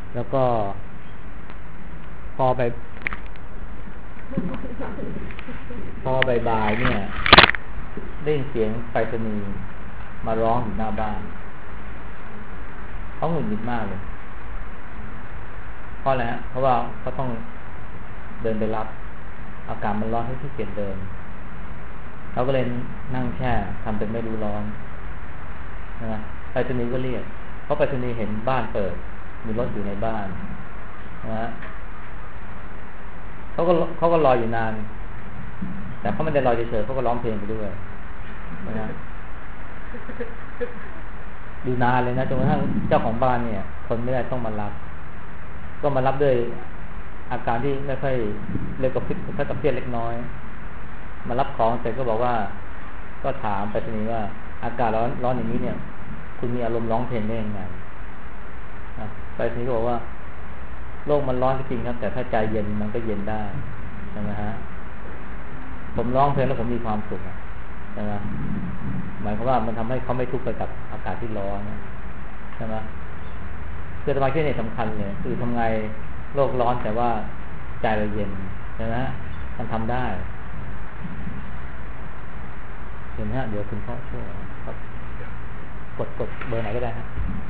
แล้วก็พอไปบ่ายๆเนี่ยได้ยินเสียงไปรษณีย์มาร้องอยู่หน้าบ้านเขาหงุดหงิดมากเลยเพราะอะไรฮะเพราะว่าเขาต้องเดินไปรับอากาศมันร้อนให้ขี้เกียจเดินเขาก็เลยนั่งแช่ทำเป็นไม่รู้ร้อนนะไปรษณีย์ก็เรียกเพราะไปรษณีย์เห็นบ้านเปิดมีรถอยู่ในบ้านนะเขาก็รออยู่นานแต่เขาไม่ได้รอเฉยๆเขาก็ร้องเพลงไปด้วยนะดูนานเลยนะจนกระทั่งเจ้าของบ้านเนี่ยทนไม่ได้ต้องมารับก็มารับด้วยอาการที่ไม่ค่อยเล็กกระพริบกระเพี้ยนเล็กน้อยมารับของเสร็จก็บอกว่าก็ถามไปรษณีย์ว่าอากาศร้อนอย่างนี้เนี่ยคุณมีอารมณ์ร้องเพลงได้ยังไงไปรษณีย์ก็บอกว่าโลกมันร้อนจริงครับแต่ถ้าใจเย็นมันก็เย็นได้ใช่ไหมฮะผมร้องเพลงแล้วผมมีความสุขใช่ไหมหมายความว่ามันทำให้เขาไม่ทุกข์ไปกับอากาศที่ร้อนใช่ไหมคือสมาธิเนี่ยสำคัญเลยคือทำไงโลกร้อนแต่ว่าใจเราเย็นใช่ไหมมันทำได้เห็นไหมฮะเดี๋ยวคุณพ่อช่วยครับกดเบอร์ไหนก็ได้ฮะ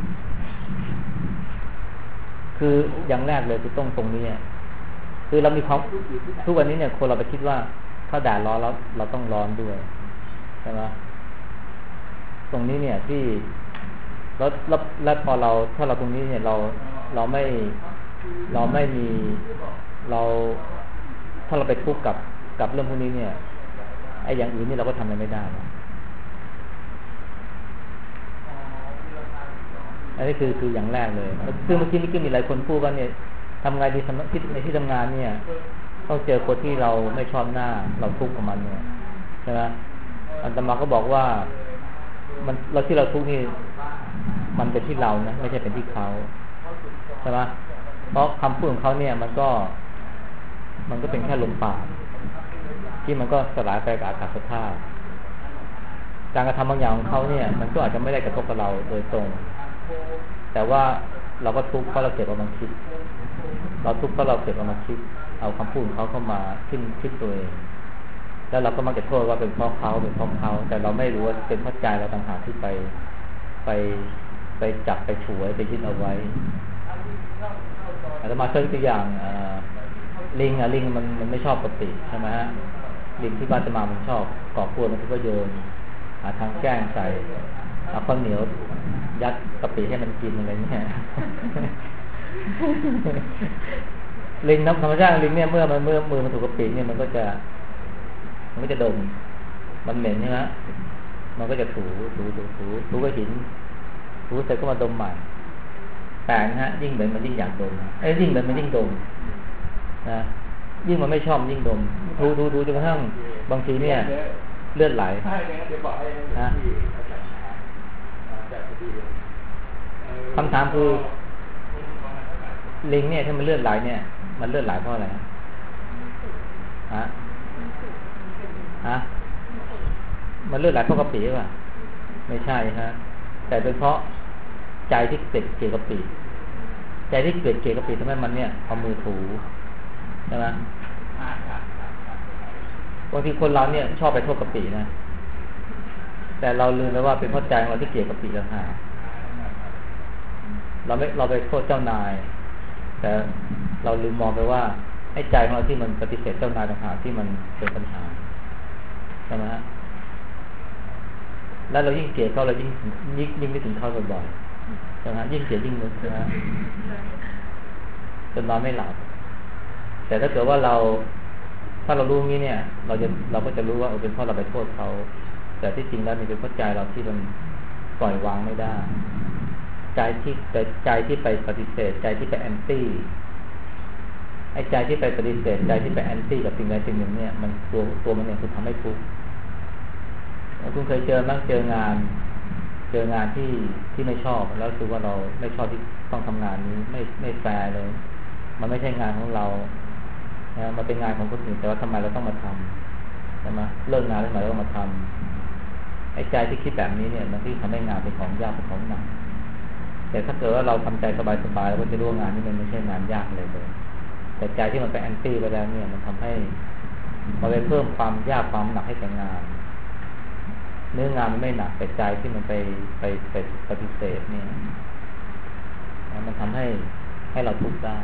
คืออย่างแรกเลยคือตรงนี้คือเรามีความทุกวันนี้เนี่ยคนเราไปคิดว่าถ้าแดดร้อนแล้วเราต้องร้อนด้วยใช่ไหมตรงนี้เนี่ยที่แล้วพอเราถ้าเราตรงนี้เนี่ยเราไม่มีเราถ้าเราไปทุกข์กับเรื่องพวกนี้เนี่ยไอ้อย่างอื่นนี่เราก็ทำอะไรไม่ได้อันนี้คืออย่างแรกเลยซึ่งเมื่อกี้มีหลายคนพูดว่าเนี่ยทำไงดีในที่ทำงานเนี่ยต้องเจอคนที่เราไม่ชอบหน้าเราทุกข์กับมันเนี่ยใช่ไหมอาตมาก็บอกว่าเราที่เราทุกข์นี่มันเป็นที่เรานะไม่ใช่เป็นที่เขาใช่ไหมเพราะคำพูดของเขาเนี่ยมันก็เป็นแค่ลมปากที่มันก็สลายไปกับอากาศธาตุการกระทำบางอย่างของเขาเนี่ยมันก็อาจจะไม่ได้กระทบกับเราโดยตรงแต่ว่าเราก็ทุกข์เพราะเราเก็บเอามาคิดเราทุกข์เพราะเราเก็บเอามาคิดเอาคำพูดของเขาเข้ามาคิดตัวเองแล้วเราก็มักจะโทษว่าเป็นเพราะเขาแต่เราไม่รู้ว่าเป็นเพราะใจเราต่างหากที่ไปจับไปฉวยไปยึดเอาไว้อาตมาเคยตัวอย่างลิงมันไม่ชอบกะปิใช่ไหมฮะลิงที่บ้านอาตมามันชอบก่อกวนมันก็โยนหาทางแกล้งใส่เอาข้าวเหนียวยัดกะปิให้มันกินอะไรเนี่ยลิงธรรมชาติลิงเนี่ยเมื่อมือมันถูกกะปิเนี่ยมันก็จะดมมันเหม็นใช่ไหมมันก็จะถูก็หินถูเสร็จก็มาดมใหม่แต่นะฮะยิ่งเหม็นมันยิ่งอยากดมยิ่งเหม็นมันยิ่งดมนะยิ่งมันไม่ชอบยิ่งดมถูจนกระทั่งบางทีเนี่ยเลือดไหลนะคำถามคือลิงเนี่ยถ้ามันเลือดไหลเนี่ยมันเลือดไหลเพราะอะไรฮะมันเลือดไหลเพราะกะปิป่ะไม่ใช่ฮะแต่เป็นเพราะใจที่เกลียดกะปิใจที่เกลียดกะปิทำให้มันเนี่ยเอามือถูใช่ไหมบางทีคนเราเนี่ยชอบไปโทษกะปินะแต่เราลืมไปว่าเป็นเพราะใจของเราที่เกลียดกะปิต่างหากเราไปโทษเจ้านายแต่เราลืมมองไปว่าไอ้ใจของเราที่มันปฏิเสธเจ้านายต่างหากที่มันเป็นปัญหาใช่ไหมฮะแล้วเรายิ่งเกลียดเขาเรายิ่งนึกถึงเขาบ่อยๆใช่ไหมยิ่งเกลียดยิ่งนึกใช่ไหมจนนอนไม่หลับแต่ถ้าเกิดว่าถ้าเรารู้งี้เนี่ยเราก็จะรู้ว่าเป็นเพราะเราไปโทษเขาแต่ที่จริงแล้วมันเป็นเพราะใจเราที่มันปล่อยวางไม่ได้ใจที่ไปปฏิเสธใจที่ไปแอนตี้ไอ้ใจที่ไปปฏิเสธใจที่ไปแอนตี้กับสิ่งใดสิ่งหนึ่งเนี่ยมันตัวมันเนี่ยคือทำให้ทุกข์คุณเคยเจองานที่ไม่ชอบแล้วคือว่าเราไม่ชอบที่ต้องทำงานนี้ไม่แฟร์เลยมันไม่ใช่งานของเรามันเป็นงานของคนอื่นแต่ว่าทำไมเราต้องมาทำใช่ไหมเลิกงานแล้วทำไมเราต้องมาทำไอ้ใจที่คิดแบบนี้เนี่ยมันที่ทำให้งานเป็นของยากเป็นของหนักแต่ถ้าเกิดว่าเราทำใจสบายๆเราก็จะรู้งานนี้มันไม่ใช่งานยากเลยแต่ใจที่มันไปแอนตี้ไปแล้วเนี่ยมันทำให้มันไปเพิ่มความยากความหนักให้แก่งานเนื้องานมันไม่หนักแต่ใจที่มันไปปฏิเสธเนี่ยมันทำให้เราทุกข์ได้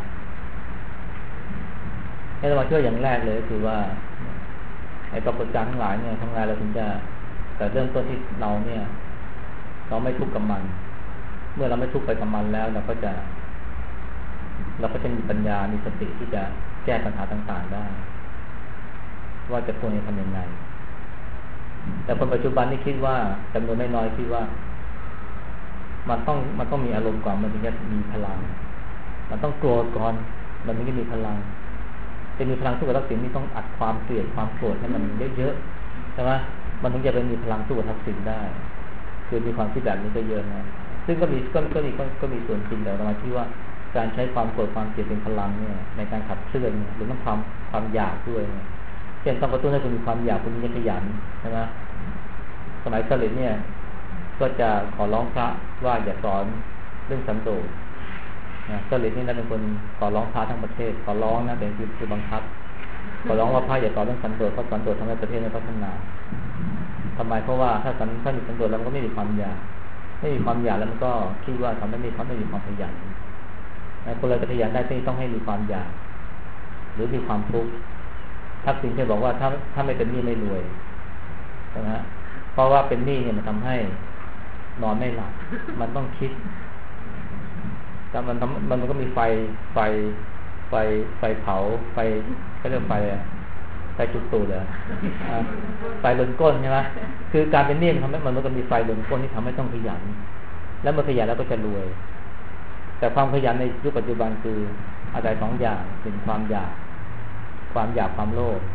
ให้เรามาช่วยอย่างแรกเลยคือว่าไอ้ปรากฏการณ์ทั้งหลายเนี่ยทำงานเราถึงจะแต่เริ่มต้นที่เราเนี่ยเราไม่ทุกข์กับมันเมื่อเราไม่ทุกข์ไปกับมันแล้วเราก็จะมีปัญญามีสติที่จะแก้ปัญหาต่างๆได้ว่าจะควรจะทำยังไงแต่คนปัจจุบันนี่คิดว่าจำนวนไม่น้อยคิดว่ามันต้องมีอารมณ์ก่อนมันถึงจะมีพลังมันต้องกลัวก่อนมันถึงจะมีพลังจะมีพลังสู้กับทักษิณนี่ต้องอัดความเกลียดความโกรธให้มันเยอะๆใช่ไหมมันถึงจะเป็นมีพลังสู้กับทักษิณได้คือมีความคิดแบบนี้ก็เยอะนะซึ่งก็มีส่วนจริงแต่เราคิดว่าการใช้ความโกรธความเกลียดเป็นพลังเนี่ยในการขับเคลื่อนหรือต้องความอยากด้วยเช่นต้องกระตุ้นให้คุณมีความอยากคุณมีขยันใช่ไหมสมัยสลิดเนี่ยก็จะขอร้องพระว่าอย่าสอนเรื่องสันโดษสลิดนี่นะเป็นคนขอร้องพระทั้งประเทศขอร้องนะเป็นคือบังคับขอร้องว่าพระอย่าสอนเรื่องสันโดษเพราะสันโดษทำให้ประเทศไม่พัฒนาทำไมเพราะว่าถ้ามีสันโดษแล้วมันก็ไม่มีความอยากแล้วมันก็คิดว่าทำให้ไม่มีความขยันคนเราจะขยันได้ต้องให้มีความอยากหรือมีความทุกข์ทักษิณเคยบอกว่าถ้าไม่เป็นหนี้ไม่รวยนะฮะเพราะว่าเป็นหนี้เนี่ยมันทำให้นอนไม่หลับมันต้องคิดแต่มันก็มีไฟเผาเขาเรียกไฟจุดตูดเลยไฟลนก้นใช่ไหมคือการเป็นหนี้มันทำให้มันก็มีไฟลนก้นที่ทำให้ต้องขยันแล้วเมื่อขยันแล้วก็จะรวยแต่ความขยันในยุคปัจจุบันคืออาศัย2อย่างเป็นความอยากความโลภ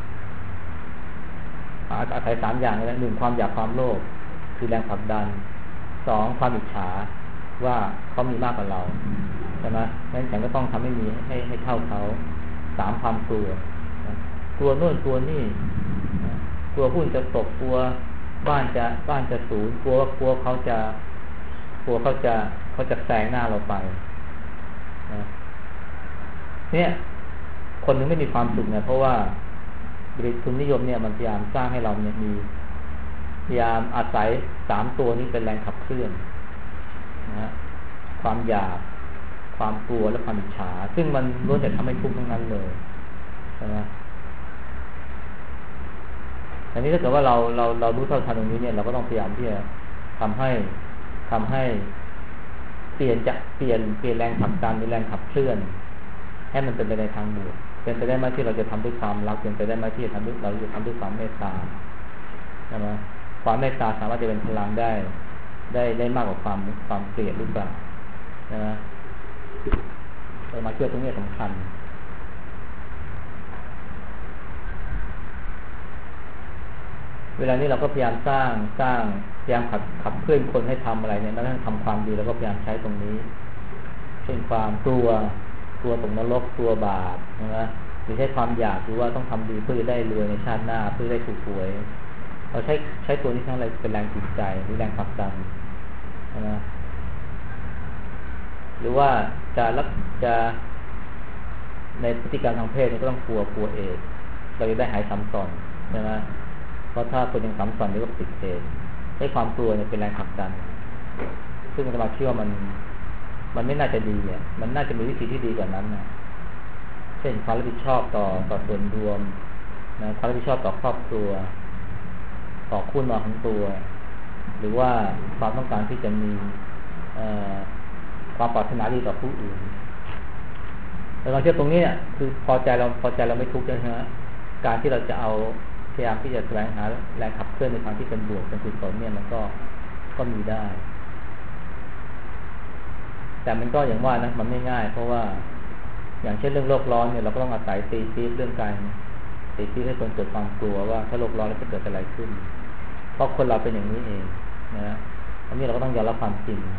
อาศัย3อย่างเลย1ความอยากความโลภคือแรงผลักดัน2ความอิจฉาว่าเขามีมากกว่าเราใช่ไหมงั้นฉันก็ต้องทำให้มีให้เท่าเขา3ความกลัวโน่นกลัวนี่กลัวหุ้นจะตกกลัวบ้านจะสูญกลัวเขาจะแซงหน้าเราไปเนี่ยคนนึงไม่มีความสุขเนี่ยเพราะว่าบริษัททุนนิยมเนี่ยมันพยายามสร้างให้เราเนี่ยมีพยายามอาศัย3ตัวนี้เป็นแรงขับเคลื่อนนะความอยากความกลัวและความอิจฉาซึ่งมันล้วนแต่ทำให้ทุกข์ทั้งนั้นเลยใช่ไหมอันนี้ถ้าเกิดว่าเรารู้เท่าทันตรงนี้เนี่ยเราก็ต้องพยายามที่จะทำให้เปลี่ยนแรงผลักดันหรือแรงขับเคลื่อนให้มันเป็นไปในทางบวกเป็นไปได้ไหมที่เราจะทำด้วยความรักเป็นไปได้ไหมที่เราจะทำด้วยความเมตตาใช่ไหมความเมตตาสามารถจะเป็นพลังได้มากกว่าความเกลียดหรือเปล่าใช่ไหมเรามาเชื่อตรงนี้สำคัญเวลานี้เราก็พยายามสร้างพยายามขับเคลื่อนคนให้ทำอะไรเนี่ยแล้วทำความดีแล้วก็พยายามใช้ตรงนี้เช่นความกลัวตกนรกกลัวบาปนะหรือใช้ความอยากหรือว่าต้องทำดีเพื่อจะได้รวยในชาติหน้าเพื่อได้ถูกหวยเราใช้ตัวนี้ทั้งอะไรเป็นแรงจูงใจหรือแรงผลักดันนะหรือว่าจะในพฤติกรรมทางเพศนี่ก็ต้องกลัวเอดเราจะได้หายซ้ำซ้อนใช่ไหมเพราะถ้าคนยังซ้ำซ้อนนี่ก็ติดเอดใช้ความกลัวเนี่ยเป็นแรงผลักดันซึ่งมันจะมาเชื่อมันไม่น่าจะดีอ่ะมันน่าจะมีวิธีที่ดีกว่านั้นนะเช่นความรับผิดชอบต่อส่วนรวมนะความรับผิดชอบต่อครอบครัวต่อคู่นอนของตัวหรือว่าความต้องการที่จะมีความปรารถนาดีต่อผู้อื่นแต่เราเชื่อตรงนี้เนี่ยคือพอใจเราไม่ทุกข์ใช่ไหมการที่เราจะเอาพยายามที่จะแสวงหาแรงขับเคลื่อนในทางที่เป็นบวกเป็นกุศลเนี่ยมันก็มีได้แต่มันก็อย่างว่านะมันไม่ง่ายเพราะว่าอย่างเช่นเรื่องโลกร้อนเนี่ยเราก็ต้องอาศัยตีปี๊บเรื่องการตีปี๊บให้คนเกิดความกลัวว่าถ้าโลกร้อนแล้วจะเกิดอะไรขึ้นเพราะคนเราเป็นอย่างนี้เองนะอันนี้เราก็ต้องยอมรับความจริง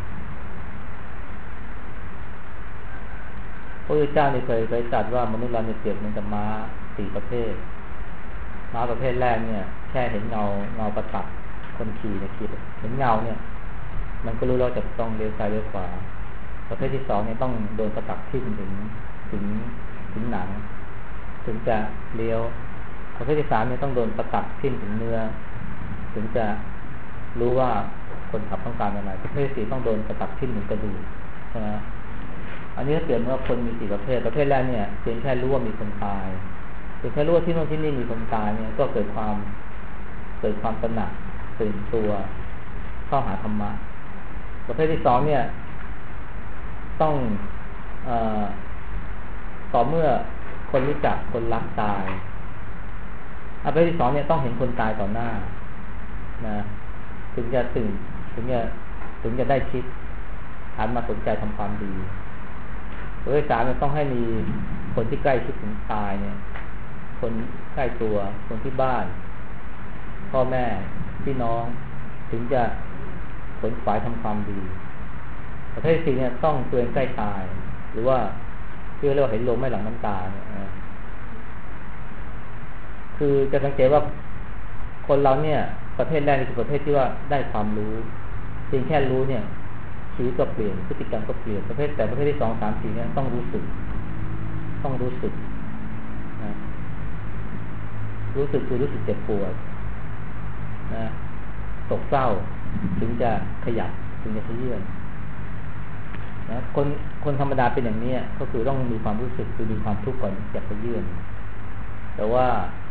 พระพุทธเจ้าเนี่ยเคยตรัสว่ามนุษย์เราเนี่ยเปรียบเหมือนกับม้า4ประเภทม้าประเภทแรกเนี่ยแค่เห็นเงาประทับคนขี่เนี่ยขี่เห็นเงาเนี่ยมันก็รู้แล้วจะต้องเลี้ยวซ้ายเลี้ยวขวาประเภทที่สองเนี่ยต้องโดนประตักทิ่มถึงหนังถึงจะเลี้ยวประเภทที่สามเนี่ยต้องโดนประตักทิ่มถึงเนื้อถึงจะรู้ว่าคนขับต้องการอะไรประเภทที่สี่ต้องโดนประตักทิ่มถึงกระดูกใช่ไหมอันนี้ถ้าเปรียบว่าคนมีสี่ประเภทแรกเนี่ยเพียงแค่รู้ว่ามีคนตายเพียงแค่รู้ว่าที่โน่นที่นี่มีคนตายเนี่ยก็เกิดความตระหนักตื่นตัวเข้าหาธรรมะประเภทที่สองเนี่ยต้องต่อเมื่อคนรู้จักคนรักตายประเภทที่สองเนี่ยต้องเห็นคนตายต่อหน้านะถึงจะตื่นถึงจะได้คิดหันมาสนใจทำความดีประเภทที่สามเนี่ยต้องให้มีคนที่ใกล้ชิดถึงตายเนี่ยคนใกล้ตัวคนที่บ้านพ่อแม่พี่น้องถึงจะขนขวายทำความดีประเภทที่สี่เนี่ยต้องตัวเองใกล้ตายหรือว่าที่เรียกว่าเห็นลมไม่หลั่งน้ำตาเนี่ยคือจะสังเกตว่าคนเราเนี่ยประเภทแรกนี่คือประเภทที่ว่าได้ความรู้เพียงแค่รู้เนี่ยชีวิตก็เปลี่ยนพฤติกรรมก็เปลี่ยนประเภทที่สองสามสี่เนี่ยต้องรู้สึกนะรู้สึกคือรู้สึกเจ็บปวดนะตกเศร้าถึงจะขยับถึงจะขยื่นนะคนธรรมดาเป็นอย่างนี้ก็คือต้องมีความรู้สึกคือมีความทุกข์ก่อนจะขยื่นแต่ว่า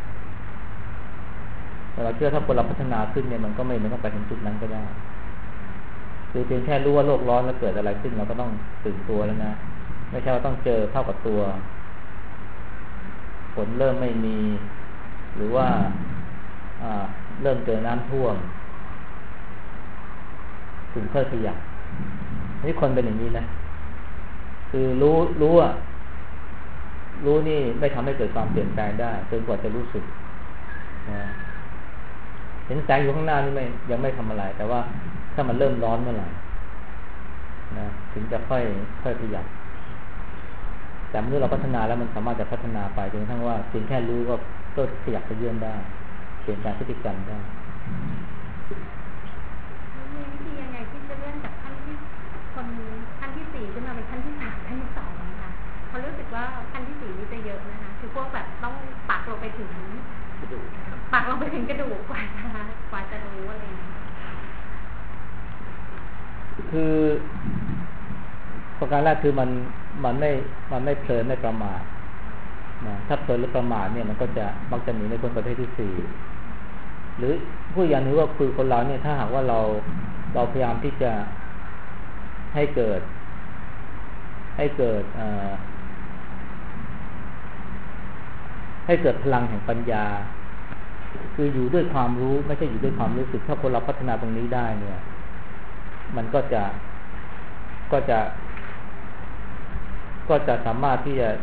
เราเชื่อถ้าคนเราพัฒนาขึ้นเนี่ยมันก็ไม่ต้องไปถึงจุดนั้นก็ได้คือเพียงแค่รู้ว่าโลกร้อนแล้วเกิดอะไรขึ้นเราก็ต้องตื่นตัวแล้วนะไม่ใช่ว่าต้องเจอเท่ากับตัวฝนเริ่มไม่มีหรือว่าเริ่มเจอน้ำท่วมถึงค่อยขยับนี่คนเป็นอย่างนี้นะคือรู้นี่ไม่ทำให้เกิดความเปลี่ยนแปลงได้จนกว่าจะรู้สึกนะเห็นแสงอยู่ข้างหน้านี่ยังไม่ทำอะไรแต่ว่าถ้ามันเริ่มร้อนเมื่อไหร่นะถึงจะค่อยขยับแต่เมื่อเราพัฒนาแล้วมันสามารถจะพัฒนาไปจนกระทั่งว่าเพียงแค่รู้ก็ขยับขยื่นได้เปลี่ยนแปลงพฤติกรรมได้มีวิธียังไงที่จะเลื่อนจากขั้นที่สี่ขึ้นมาเป็นขั้นที่สามขั้นที่สองนะคะเพราะรู้สึกว่าขั้นที่สี่นี่จะเยอะนะคะคือพวกแบบต้องปักลงไปถึงกระดูกปักลงไปถึงกระดูกกว่าจะรู้อะไรอย่างเงี้ยคือประการแรกคือมันไม่เพลินไม่ประมาทนะถ้าเพลินหรือประมาทเนี่ยมันก็จะมักจะหนีในคนประเภทที่สี่หรือผู้อย่างนี้ว่าคือคนเราเนี่ยถ้าหากว่าเราพยายามที่จะให้เกิดพลังแห่งปัญญาคืออยู่ด้วยความรู้ไม่ใช่อยู่ด้วยความรู้สึกถ้าคนเราพัฒนาตรงนี้ได้เนี่ยมันก็จะสามารถที่จะ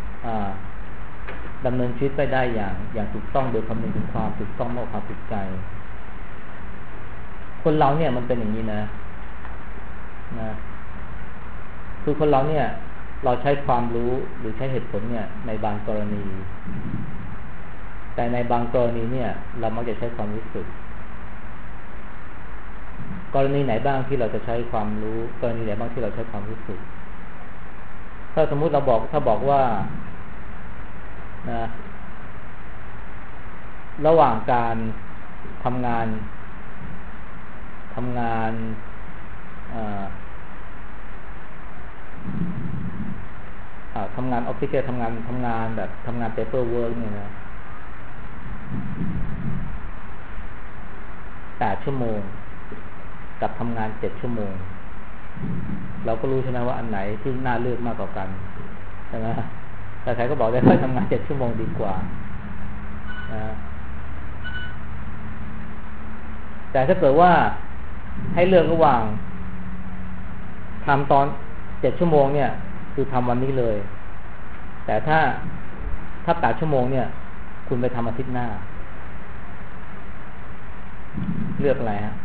ดำเนินชีวิตไปได้อย่างถูกต้องโดยคำนึงถึงความถูกต้องมากกว่าความถูกใจคนเราเนี่ยมันเป็นอย่างนี้นะคือคนเราเนี่ยเราใช้ความรู้หรือใช้เหตุผลเนี่ยในบางกรณีแต่ในบางกรณีเนี่ยเรามักจะใช้ความรู้สึกกรณีไหนบ้างที่เราจะใช้ความรู้กรณีไหนบ้างที่เราใช้ความรู้สึกถ้าสมมุติถ้าบอกว่านะระหว่างการทำงานออฟฟิศทำงานแบบทำงานเปเปอร์เวิร์กเนี่ยนะ8 ชั่วโมงกับทำงาน7 ชั่วโมงเราก็รู้ใช่ไหมว่าอันไหนที่น่าเลือกมากกว่ากันใช่ไหมแต่ใครก็บอกได้ว่าทำงาน7 ชั่วโมงดีกว่านะแต่ถ้าเกิดว่าให้เลือกระหว่างทำตอน7 ชั่วโมงเนี่ยคือทำวันนี้เลยแต่ถ้า8 ชั่วโมงเนี่ยคุณไปทำอาทิตย์หน้าเลือกอะไรฮะ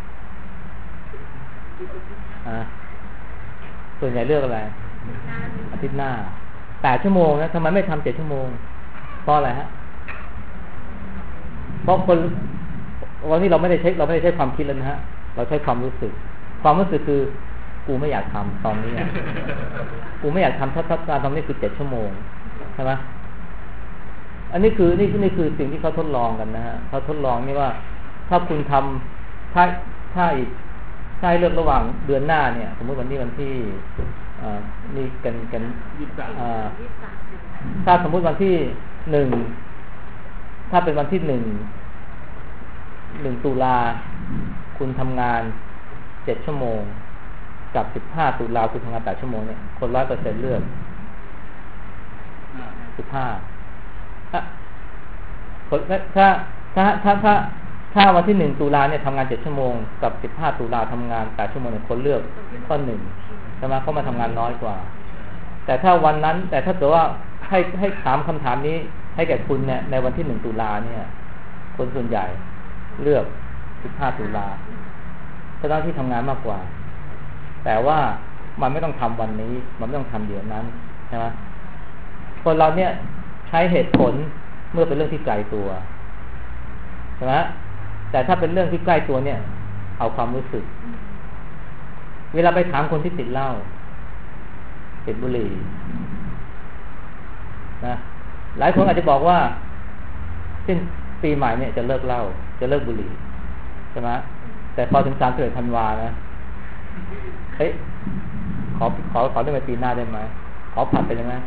ส่วนใหญ่เลือกอะไรอาทิตย์หน้า8 ชั่วโมงนะทำไมไม่ทำ7 ชั่วโมงเพราะอะไรฮะเพราะวันนี้เราไม่ได้ใช้ความคิดแล้วนะฮะเราใช้ความรู้สึกความรู้สึกคือกูไม่อยากทำตอนนี้กูไม่อยากทำถ้าการทำนี่คือ7 ชั่วโมงใช่ไหมอันนี้คือนี่คือสิ่งที่เขาทดลองกันนะฮะเขาทดลองนี่ว่าถ้าคุณทำถ้าอีกใช่เลือกระหว่างเดือนหน้าเนี่ยสมมติวันนี้วันที่นี่กันถ้าสมมติวันที่1ถ้าเป็นวันที่1 ตุลาคุณทำงาน7 ชั่วโมงกับ15 ตุลาคุณทำงาน8 ชั่วโมงเนี่ยคน 100% เลือก15คนถ้าวันที่1 ตุลาเนี่ยทำงาน7 ชั่วโมงกับ15 ตุลาทำงาน8 ชั่วโมงเนี่ยคนเลือกข้อ1ใช่ไหมเขามาทำงานน้อยกว่าแต่ถ้าวันนั้นแต่ถ้าเกิดว่าให้ถามคำถามนี้ให้แก่คุณเนี่ยในวันที่1 ตุลาเนี่ยคนส่วนใหญ่เลือก15 ตุลาเพราะที่ทำงานมากกว่าแต่ว่ามันไม่ต้องทำวันนี้มันไม่ต้องทำเดี๋ยวนั้นใช่ไหมคนเราเนี่ยใช้เหตุผลเมื่อเป็นเรื่องที่ไกลตัวใช่ไหมแต่ถ้าเป็นเรื่องที่ใกล้ตัวเนี่ยเอาความรู้สึกเวลาไปถามคนที่ติดเหล้าติดบุหรี่นะหลายคนอาจจะบอกว่าสิ้นปีใหม่เนี่ยจะเลิกเหล้าจะเลิกบุหรี่ใช่ไหมแต่พอถึง31 ธันวานะเฮ้ยขอได้ไหมปีหน้าได้ไหมขอผัดไปยังไง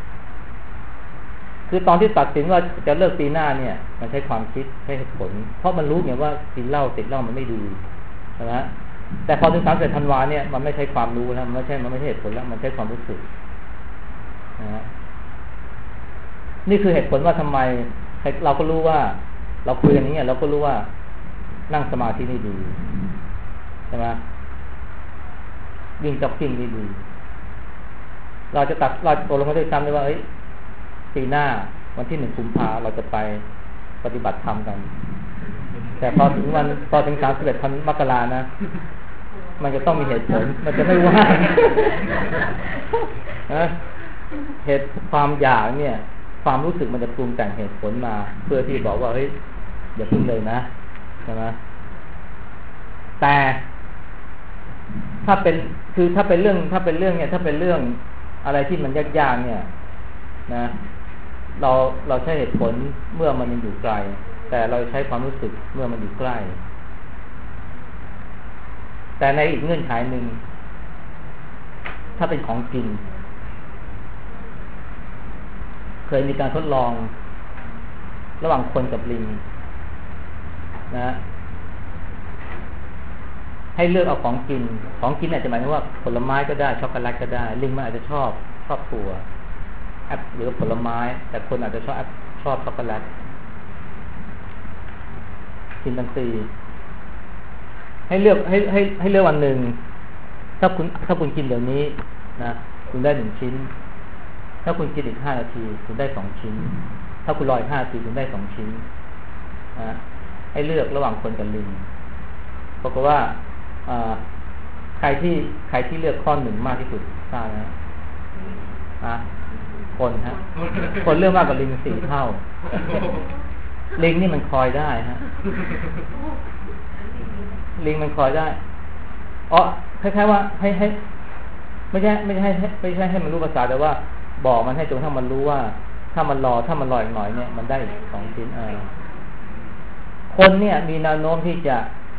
คือตอนที่ตัดสินว่าจะเลิกปีหน้าเนี่ยมันใช้ความคิดใช้เหตุผลเพราะมันรู้ไงว่ากินเหล้าติดเหล้ามันไม่ดีใช่ไหมแต่พอถึง31 ธันวาเนี่ยมันไม่ใช่ความรู้แล้วมันไม่ใช่เหตุผลแล้วมันใช้ความรู้สึกนะนี่คือเหตุผลว่าทำไมเราก็รู้ว่าเราคุยกันนี้เราก็รู้ว่านั่งสมาธินี่ดีใช่ไหมวิ่งจ็อกกิ้งนี่ดีเราตกลงกันด้วยซ้ำเลยว่าปีหน้าวันที่1 กุมภาเราจะไปปฏิบัติธรรมกันแต่พอถึง31 มกรานะมันจะต้องมีเหตุผลมันจะไม่ว่างนะเหตุความอยากเนี่ยความรู้สึกมันจะปรุงแต่งเหตุผลมาเพื่อที่บอกว่าเฮ้ยอย่าพึ่งเลยนะใช่ไหมแต่ถ้าเป็นเรื่องเนี่ยถ้าเป็นเรื่องอะไรที่มันยากๆเนี่ยนะเราใช้เหตุผลเมื่อมันยังอยู่ไกลแต่เราใช้ความรู้สึกเมื่อมันอยู่ใกล้แต่ในอีกเงื่อนไขหนึ่งถ้าเป็นของกินเคยมีการทดลองระหว่างคนกับลิงนะให้เลือกเอาของกินอาจจะหมายถึงว่าผลไม้ก็ได้ช็อกโกแลตก็ได้ลิงมันอาจจะชอบถั่วแอปหรือผลไม้แต่คนอาจจะชอบช็อกโกแลตกินทันทีให้เลือกให้เลือกวันหนึ่งถ้าคุณกินเดี๋ยวนี้นะคุณได้1 ชิ้นถ้าคุณกินอีก5 นาทีคุณได้2 ชิ้นถ้าคุณรออีก5 นาทีคุณได้2 ชิ้นนะให้เลือกระหว่างคนกับลิงปรากฏว่าใครที่เลือกข้อ1มากที่สุดทราบนะคนเลือกมากกว่าลิง4 เท่าลิงนี่มันคอยได้ฮะลิงมันคอยได้คล้ายๆว่าให้ไม่ใช่ให้มันรู้ภาษาแต่ว่าบอกมันให้จนถ้ามันรู้ว่าถ้ามันรออีกหน่อยเนี่ยมันได้2 ชิ้นคนเนี่ยมีแนวโน้มที่จะ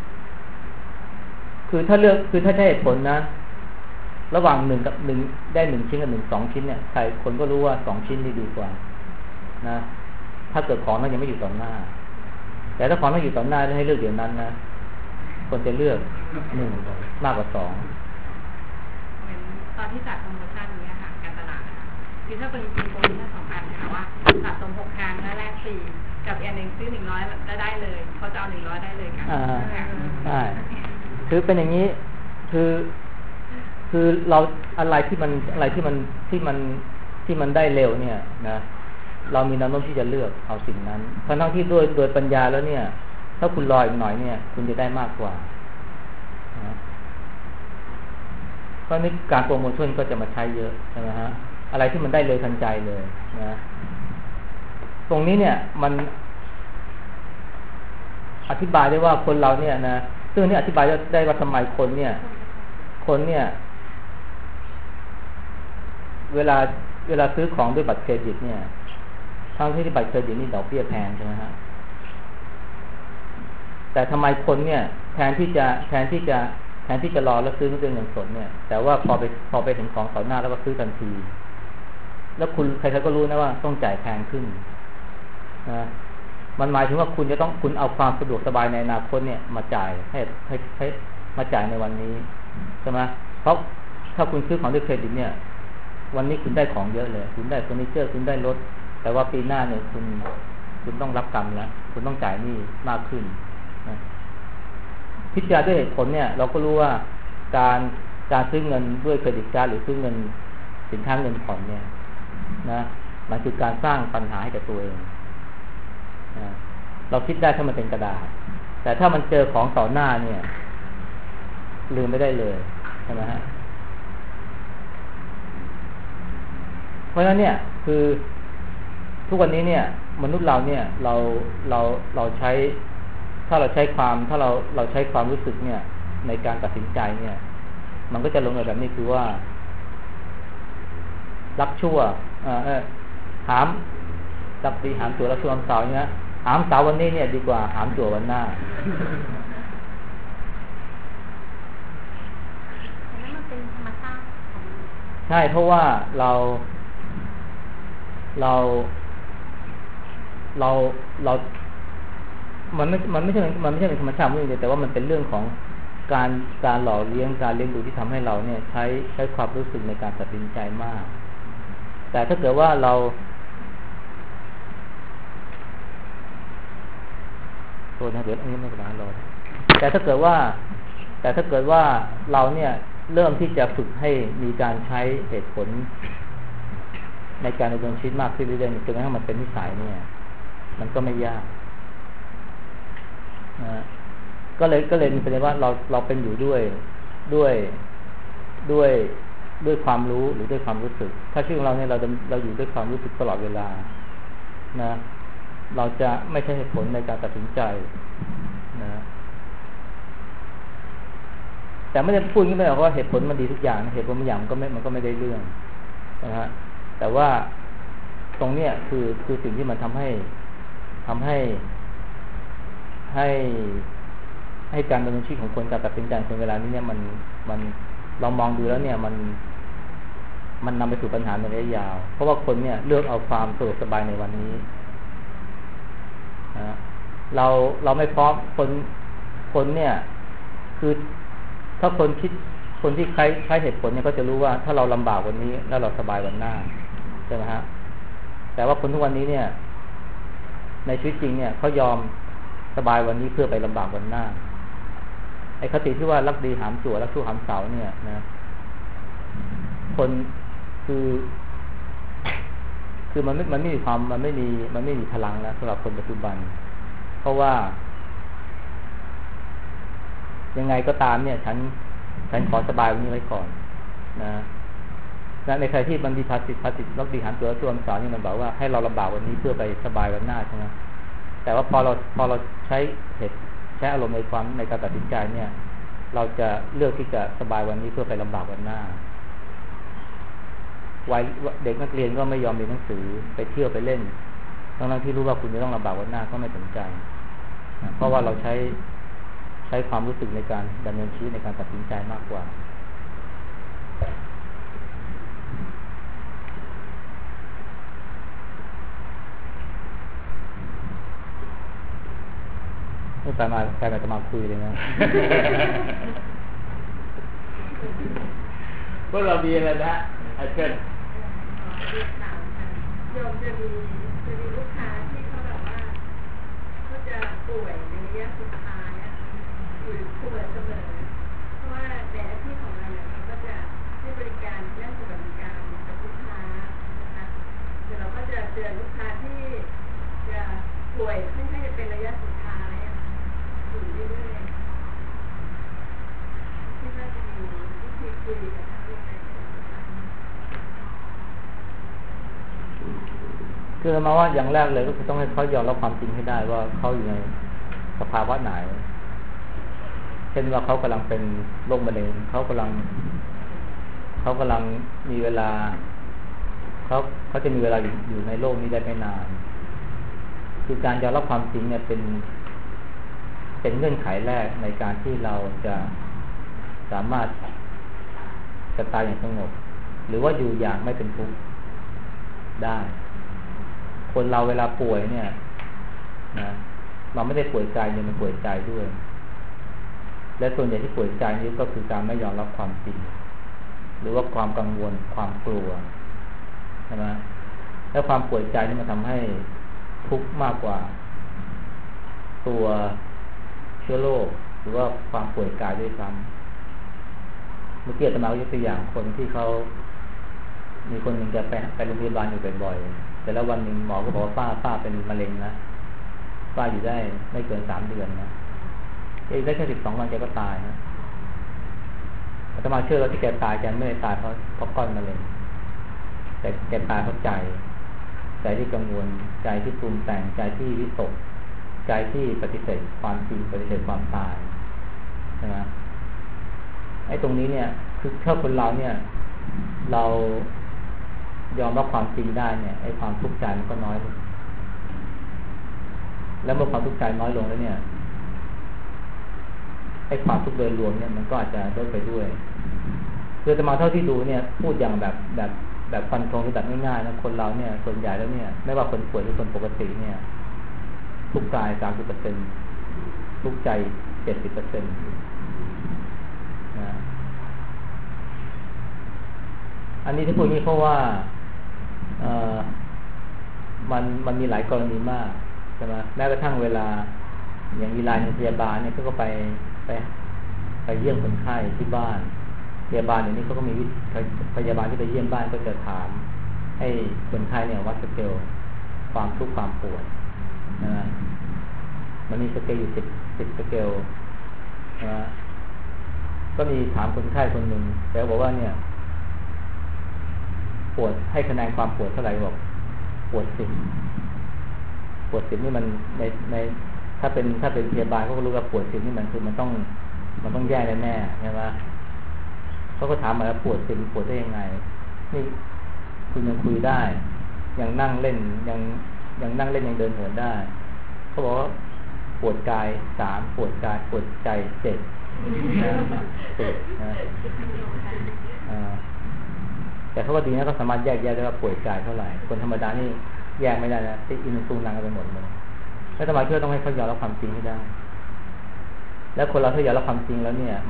คือถ้าใช้เหตุผลนะระหว่าง1 กับ 1ได้1 ชิ้นกับ2 ชิ้นเนี่ยใครคนก็รู้ว่า2 ชิ้นนี่ดีกว่านะถ้าเกิดของนั้นยังไม่อยู่ต่อหน้าแต่ถ้าของนั้นอยู่ต่อหน้าให้เลือกเดี๋ยวนั้นนะคนจะเลือก1มากกว่า2 เหมือนตอนที่จัดโปรโมชั่นนี้ค่ะการตลาดนะคะคือถ้าเป็นโปรโมชั่น2 อันนะคะว่าสะสม6 ครั้งแล้วแลกฟรีกับอันหนึ่งซื้อ100แล้วได้เลยเขาจะเอา100ได้เลยค่ะใช่คือเป็นอย่างนี้คือเราอะไรที่มันได้เร็วเนี่ยนะเรามีแนวโน้มที่จะเลือกเอาสิ่งนั้นทั้งที่โดยปัญญาแล้วเนี่ยถ้าคุณรออีกหน่อยเนี่ยคุณจะได้มากกว่านะเพราะนี่การโปรโมชั่นก็จะมาใช้เยอะใช่ไหมฮะอะไรที่มันได้เลยทันใจเลยนะตรงนี้เนี่ยมันอธิบายได้ว่าคนเราเนี่ยนะซึ่งนี่อธิบายได้ว่าทำไมคนเนี่ยคนเนี่ย เวลาซื้อของด้วยบัตรเครดิตเนี่ยทั้งที่บัตรเครดิตนี่ดอกเบี้ยแพงใช่ไหมฮะแต่ทำไมคนเนี่ยแทนที่จะรอแล้วซื้อด้วยเงินสดเนี่ยแต่ว่าพอไปถึงของต่อหน้าแล้วก็ซื้อทันทีแล้วคุณใครๆก็รู้นะว่าต้องจ่ายแพงขึ้นนะมันหมายถึงว่าคุณเอาความสะดวกสบายในอนาคตเนี่ยมาจ่ายให้มาจ่ายในวันนี้ใช่ไหมเพราะถ้าคุณซื้อของด้วยเครดิตเนี่ยวันนี้คุณได้ของเยอะเลยคุณได้เฟอร์นิเจอร์คุณได้รถแต่ว่าปีหน้าเนี่ยคุณต้องรับกรรมแล้วคุณต้องจ่ายหนี้มากขึ้นนะพิจารณาด้วยเหตุผลเนี่ยเราก็รู้ว่าการซื้อเงินด้วยเครดิตการ์ดหรือซื้อเงินสินค้าเงินผ่อนเนี่ยนะมันคือการสร้างปัญหาให้กับตัวเองนะเราคิดได้ถ้ามันเป็นกระดาษแต่ถ้ามันเจอของต่อหน้าเนี่ยลืมไม่ได้เลยใช่ไหมฮะเพราะฉะนั้นเนี่ยคือทุกวันนี้เนี่ยมนุษย์เราเนี่ยเราใช้ถ้าเราใช้ความรู้สึกเนี่ยในการตัดสินใจเนี่ยมันก็จะลงแบบนี้คือว่ารักชั่วหามรักดีหามตัวรักชั่วหามสาวเนี่ยหามสาววันนี้เนี่ยดีกว่าหามตัววันหน้านั่นมันเป็นธรรมชาติใช่เพราะว่าเรามันไม่ใช่เป็นธรรมชาติอย่างเดียวแต่ว่ามันเป็นเรื่องของการหล่อเลี้ยงการเลี้ยงดูที่ทำให้เราเนี่ยใช้ความรู้สึกในการตัดสินใจมากแต่ถ้าเกิดว่าเราโทษนะเดี๋ยวอันนี้ไม่เป็นไรรอแต่ถ้าเกิดว่าเราเนี่ยเริ่มที่จะฝึกให้มีการใช้เหตุผลในการดำเนินชีวิตมากขึ้นเรื่อยๆจนกระทั่งมันเป็นนิสัยเนี่ยมันก็ไม่ยากก็เลยมีประเด็นว่าเราเป็นอยู่ด้วยความรู้หรือด้วยความรู้สึกถ้าชื่อของเราเนี่ยเราอยู่ด้วยความรู้สึกตลอดเวลานะเราจะไม่ใช่เหตุผลในการตัดสินใจนะแต่ไม่ได้พูดอย่างนี้ไม่ได้ว่าเหตุผลมันดีทุกอย่างเหตุผลบางอย่างมันก็ไม่ได้เรื่องนะฮะแต่ว่าตรงเนี้ยคือสิ่งที่มันทำให้การดำเนินชีวิตของคนการตัดสินใจในเวลานี้เนี่ยมันลองมองดูแล้วเนี่ยมันนำไปสู่ปัญหาในระยะยาวเพราะว่าคนเนี่ยเลือกเอาความสะดวกสบายในวันนี้นะเราไม่พร้อมคนเนี่ยคือถ้าคนที่ใช้เหตุผลเนี่ยก็จะรู้ว่าถ้าเราลำบากวันนี้แล้วเราสบายวันหน้าใช่ไหมฮะแต่ว่าคนทุกวันนี้เนี่ยในชีวิตจริงเนี่ยเขายอมสบายวันนี้เพื่อไปลำบากวันหน้าไอ้คติที่ว่ารักดีหามจั่วรักชั่วหามเสาเนี่ยนะคนคือมันไม่มีความมันไม่มีพลังแล้วสำหรับคนปัจจุบันเพราะว่ายังไงก็ตามเนี่ยฉันขอสบายวันนี้ไว้ก่อนนะในใครที่มันมีภาษิตรักดีหามจั่วรักชั่วหามเสาเนี่ยมันบอกว่าให้เราลำบากวันนี้เพื่อไปสบายวันหน้าใช่ไหมแต่ว่าพอเราใช้อารมณ์ในการตัดสินใจเนี่ยเราจะเลือกที่จะสบายวันนี้เพื่อไปลำบากวันหน้าวัยเด็กนักเรียนก็ไม่ยอมเรียนหนังสือไปเที่ยวไปเล่นทั้งที่รู้ว่าคุณจะต้องลำบากวันหน้าก็ไม่สนใจเพราะว่าเราใช้ความรู้สึกในการดำเนินชีวิตในการตัดสินใจมากกว่าไม่ไปมาใครมาจะมาคุยเลยนะพวกเรามีอะไรนะเช่นโยมจะมีลูกค้าที่เขาแบบว่าเขาจะป่วยในระยะสุดท้ายอยู่ป่วยเสมอเพราะว่าในอาชีพของเราเนี่ยเราก็จะให้บริการเรื่องสวัสดิการกับลูกค้านะคะเดี๋ยวเราก็จะเจอลูกค้าที่จะป่วยค่อนข้างจะเป็นระยะสุดท้ายอยู่เรื่อยๆที่ว่าจะมีวิธีคุยกับทางลูกค้าคือมาว่าอย่างแรกเลยก็คือต้องให้เขายอมรับความจริงให้ได้ว่าเขาอยู่ในสภาวะไหนเช่นว่าเขากำลังเป็นโรคมะเร็งเขากำลังมีเวลาเขาจะมีเวลาอยู่ในโลกนี้ได้ไม่นานคือการยอมรับความจริงเนี่ยเป็นเงื่อนไขแรกในการที่เราจะสามารถจะตายอย่างสงบหรือว่าอยู่อย่างไม่เป็นทุกข์ได้คนเราเวลาป่วยเนี่ยนะมันไม่ได้ป่วยกายเนี่ยมันป่วยใจด้วยและส่วนใหญ่ที่ป่วยใจนี้ก็คือการไม่ยอมรับความจริงหรือว่าความกังวลความกลัวใช่ไหมแล้วความป่วยใจนี่มันทำให้ทุกข์มากกว่าตัวเชื้อโรคหรือว่าความป่วยกายด้วยซ้ำเมื่อกี้อาตมายกตัวอย่างคนที่เขามีคนหนึ่งจะไปโรงพยาบาลอยู่บ่อยๆแต่แล้ววันหนึ่งหมอก็บอกว่าป้าเป็นมะเร็งนะป้าอยู่ได้ไม่เกิน3 เดือนนะได้แค่12 วันแกก็ตายนะอาตมาเชื่อว่าที่แกตายแกไม่ได้ตายเพราะก้อนมะเร็งแต่แกตายเพราะใจที่กังวลใจที่ปรุงแต่งใจที่วิตกใจที่ปฏิเสธความจริงปฏิเสธความตายใช่ไหมไอ้ตรงนี้เนี่ยคือถ้าคนเราเนี่ยเรายอมรับความจริงได้เนี่ยไอ้ความทุกข์ใจมันก็น้อยลงแล้วเมื่อความทุกข์ใจน้อยลงแล้วเนี่ยไอ้ความทุกข์โดยรวมเนี่ยมันก็อาจจะลดไปด้วยคือจะมาเท่าที่ดูเนี่ยพูดอย่างแบบฟันธงหรือแบบง่ายๆนะคนเราเนี่ยส่วนใหญ่แล้วเนี่ยไม่ว่าคนป่วยหรือคนปกติเนี่ยทุกข์กาย 30% ทุกข์ใจ 70% นะอันนี้ที่พูดนี้เพราะว่ามันมีหลายกรณีมากใช่ไหมแม้กระทั่งเวลาอย่างเวลาพยาบาลเนี่ยเขาก็ไปเยี่ยมคนไข้ที่บ้านพยาบาลอย่างนี้เขาก็มีพยาบาลที่ไปเยี่ยมบ้านก็จะถามให้คนไข้เนี่ยวัดสเกลความทุกข์ความปวดนะมันมีสเกลอยู่10 สเกลนะก็มีถามคนไข้คนหนึ่งแต่บอกว่าเนี่ยปวดให้คะแนนความปวดเท่าไหร่บอกปวด10นี่มันในถ้าเป็นพยาบาลเขาก็รู้ว่าปวด10นี่มันคือมันต้องแย่แน่ๆใช่ไหมเขาก็ถามมาแล้วปวด10ปวดได้ยังไงนี่คุณยังคุยได้ยังนั่งเล่นยังนั่งเล่นยังเดินเหินได้เขาบอกว่าปวดกาย3ปวดใจ7นะแต่เขาก็ดีนะก็สามารถแยกแยะได้ว่าป่วยกายเท่าไหร่คนธรรมดานี่แยกไม่ได้นะติดอินซูลินกันไปหมดเลยแล้วทำไมเชื่อต้องให้เขายอมรับความจริงให้ได้แล้วคนเราถ้ายอมรับความจริงแล้วเนี่ย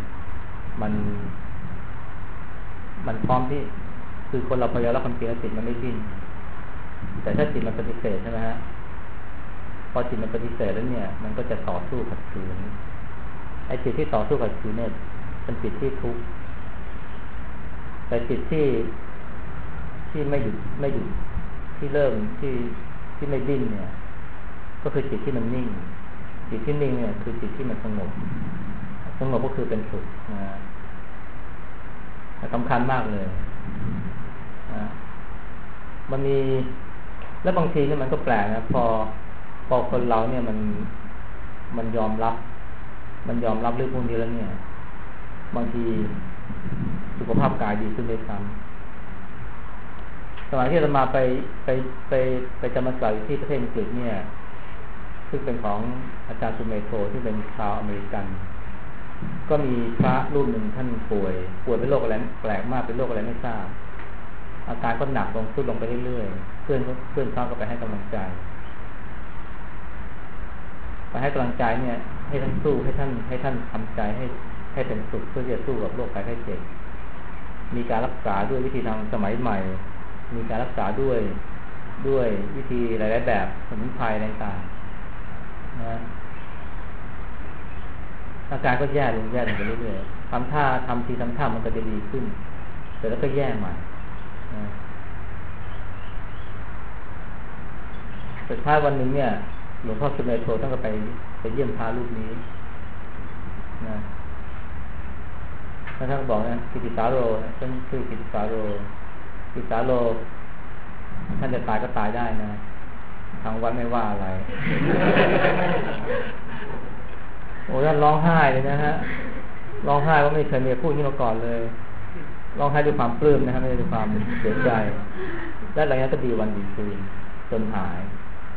มันพร้อมที่คือคนเราพอยอมรับความจริงแล้วจิตมันไม่ดิ้นแต่ถ้าจิตมันปฏิเสธใช่ไหมฮะพอจิตมันปฏิเสธแล้วเนี่ยมันก็จะต่อสู้ขัดขืนไอ้จิตที่ต่อสู้ขัดขืนเนี่ยเป็นจิตที่ทุกข์แต่จิตที่ไม่หยุดที่เริ่มที่ไม่ดิ้นเนี่ยก็คือจิตที่มันนิ่งจิตที่นิ่งเนี่ยคือจิตที่มันสงบก็คือเป็นสุขนะสำคัญมากเลยนะมันมีแล้วบางทีเนี่ยมันก็แปลกนะพอคนเราเนี่ยมันยอมรับเรื่องพวกนี้แล้วเนี่ยบางทีสุขภาพกายดีขึ้นด้วยซ้ำสมัยที่เรามาไปจำพรรษาอยู่ที่ประเทศอังกฤษเนี่ยซึ่งเป็นของอาจารย์สุเมโธที่เป็นชาวอเมริกันก็มีพระรูปหนึ่งท่านป่วยเป็นโรคอะไรแปลกมากเป็นโรคอะไรไม่ทราบอาการก็หนักลงทรุดลงไปเรื่อยๆเพื่อนเขาก็ไปให้กำลังใจเนี่ยให้ท่านสู้ให้ท่านทำใจให้เป็นสุขเพื่อจะสู้กับโรคภัยไข้เจ็บมีการรักษาด้วยวิธีทางสมัยใหม่มีการรักษาด้วยวิธีหลายๆแบบสมุนไพรต่างๆนะอาการก็แย่ลงไปเรื่อยๆทำท่ามันก็จะดีขึ้นแต่แล้วก็แย่ใหม่นะสุดท้ายวันหนึ่งเนี่ยหลวงพ่อสุเมโธต้องก็ไปเยี่ยมพระรูปนี้นะท่านก็บอกนะกิติสาโรท่านชื่อกิติสาโรท่านจะตายก็ตายได้นะทางวัดไม่ว่าอะไรโอ้ยร้องไห้เลยนะฮะร้องไห้ว่าไม่เคยมีพูดนี้มาก่อนเลยร้องไห้ด้วยความปลื้มนะครับไม่ได้ด้วยความเสียใจและหลังจากนั้นก็ดีวันดีคืนจนหาย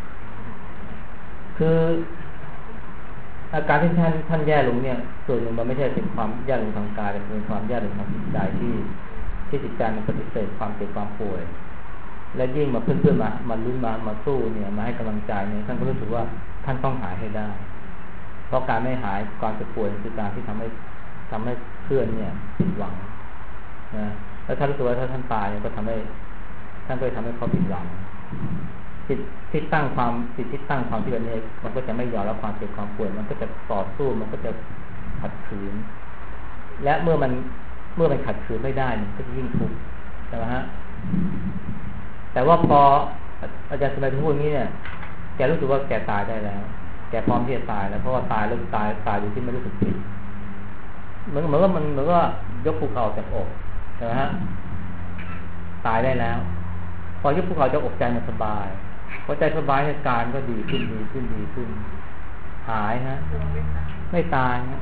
คืออาการที่ท่านแย่ลงเนี่ยส่วนหนึ่งมันไม่ใช่เป็นความแย่ลงทางกายแต่เป็นความแย่ลงทางจิตใจที่จิตใจมันปฏิเสธความเจ็บความป่วยและยิ่งมาเพื่อนๆมาลุ้นมาสู้เนี่ยมาให้กำลังใจเนี่ยท่านก็รู้สึกว่าท่านต้องหายให้ได้เพราะการไม่หายความเจ็บป่วยคือการที่ทำให้เพื่อนเนี่ยผิดหวังนะแล้วท่านรู้สึกว่าถ้าท่านตายเนี่ยก็ทำให้ท่านก็ทำให้เขาผิดหวังจิตที่ตั้งความที่แบบนี้มันก็จะไม่ยอมรับความเจ็บความป่วยมันก็จะต่อสู้มันก็จะขัดขืนและเมื่อมันขัดขืนไม่ได้มันก็จะยิ่งทุกข์ใช่ไหมฮะแต่ว่าพออาจารย์สมัยพูดอย่างนี้เนี่ยแกรู้สึกว่าแกตายได้แล้วแกพร้อมที่จะตายแล้วเพราะว่าตายแล้วตายโดยที่ไม่รู้สึกผิดเหมือนว่ายกภูเขาจากอกใช่ไหมฮะตายได้แล้วพอยกภูเขาจากอกใจมันสบายพอใจสบายเนี่ยการก็ดีขึ้นหายฮะไม่ตายฮะ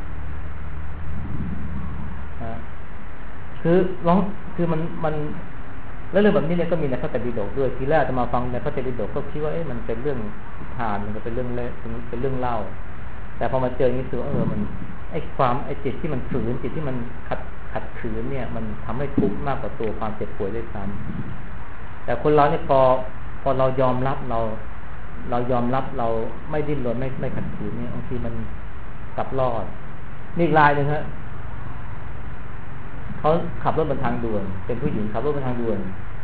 คือมันแล้วเรื่องแบบนี้เนี่ยก็มีในพระไตรปิฎกด้วยทีแรกจะมาฟังในพระไตรปิฎกก็คิดว่ามันเป็นเรื่องทานมันก็เป็นเรื่องเล่าแต่พอมาเจอนี่คือมันไอ้จิตที่มันฝืนจิตที่มันขัดขืนเนี่ยมันทำให้ทุกข์มากกว่าตัวความเจ็บป่วยด้วยซ้ำแต่คนเราเนี่ยพอเรายอมรับเรายอมรับเราไม่ดิ้นรนไม่ขัดขืนเนี่ยบางทีมันกลับรอดนี่อีกรายนึงฮะเขาขับรถบนทางด่วนเป็นผู้หญิงขับรถบนทางด่วน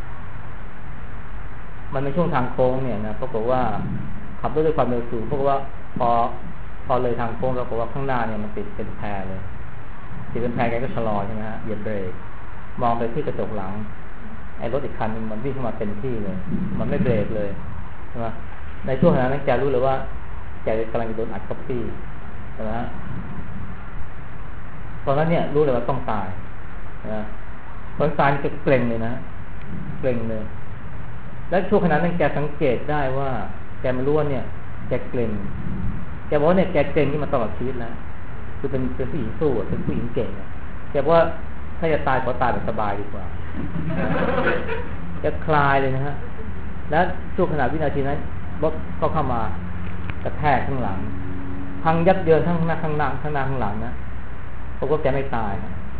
มันเป็นช่วงทางโค้งเนี่ยนะปรากฏว่าขับรถด้วยความเร็วสูงปรากฏว่าพอเลยทางโค้งปรากฏว่าข้างหน้าเนี่ยมันติดเป็นแพรเลยติดเป็นแพรแกก็ชะลอใช่ไหมฮะเหยียบเบรกมองไปที่กระจกหลังไอ้รถอีกคันนึงมันวิ่งเข้ามาเต็มที่เลยมันไม่เบรกเลยใช่ไหมในช่วงนั้นแกรู้เลยว่าแกกำลังจะโดนอัดก๊อปปี้ใช่ไหมฮะตอนนั้นเนี่ยรู้เลยว่าต้องตายนะตอนตายจะเกร็งเลยนะเกร็งเลยและช่วงขณะนั้นแกสังเกตได้ว่าแกไม่รู้ว่าเนี่ยแกเกร็งแกบอกว่าเนี่ยแกเกร็งนี่มาตลอดชีวิตแล้วคือเป็นผู้หญิงสู้เป็นผู้หญิงเก่งแกบอกว่าถ้าจะตายขอตายแบบสบายดีกว่าจะคลายเลยนะฮะแล้วช่วงขณะวินาทีนั้นรถก็เข้ามากระแทกข้างหลังพังยับเยินทั้งหน้าข้างหลังนะเพราะว่าแกไม่ตาย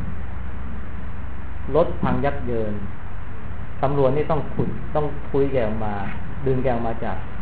รถพังยับเยินตำรวจนี่ต้องคุยแกออกมาดึงแกออกมา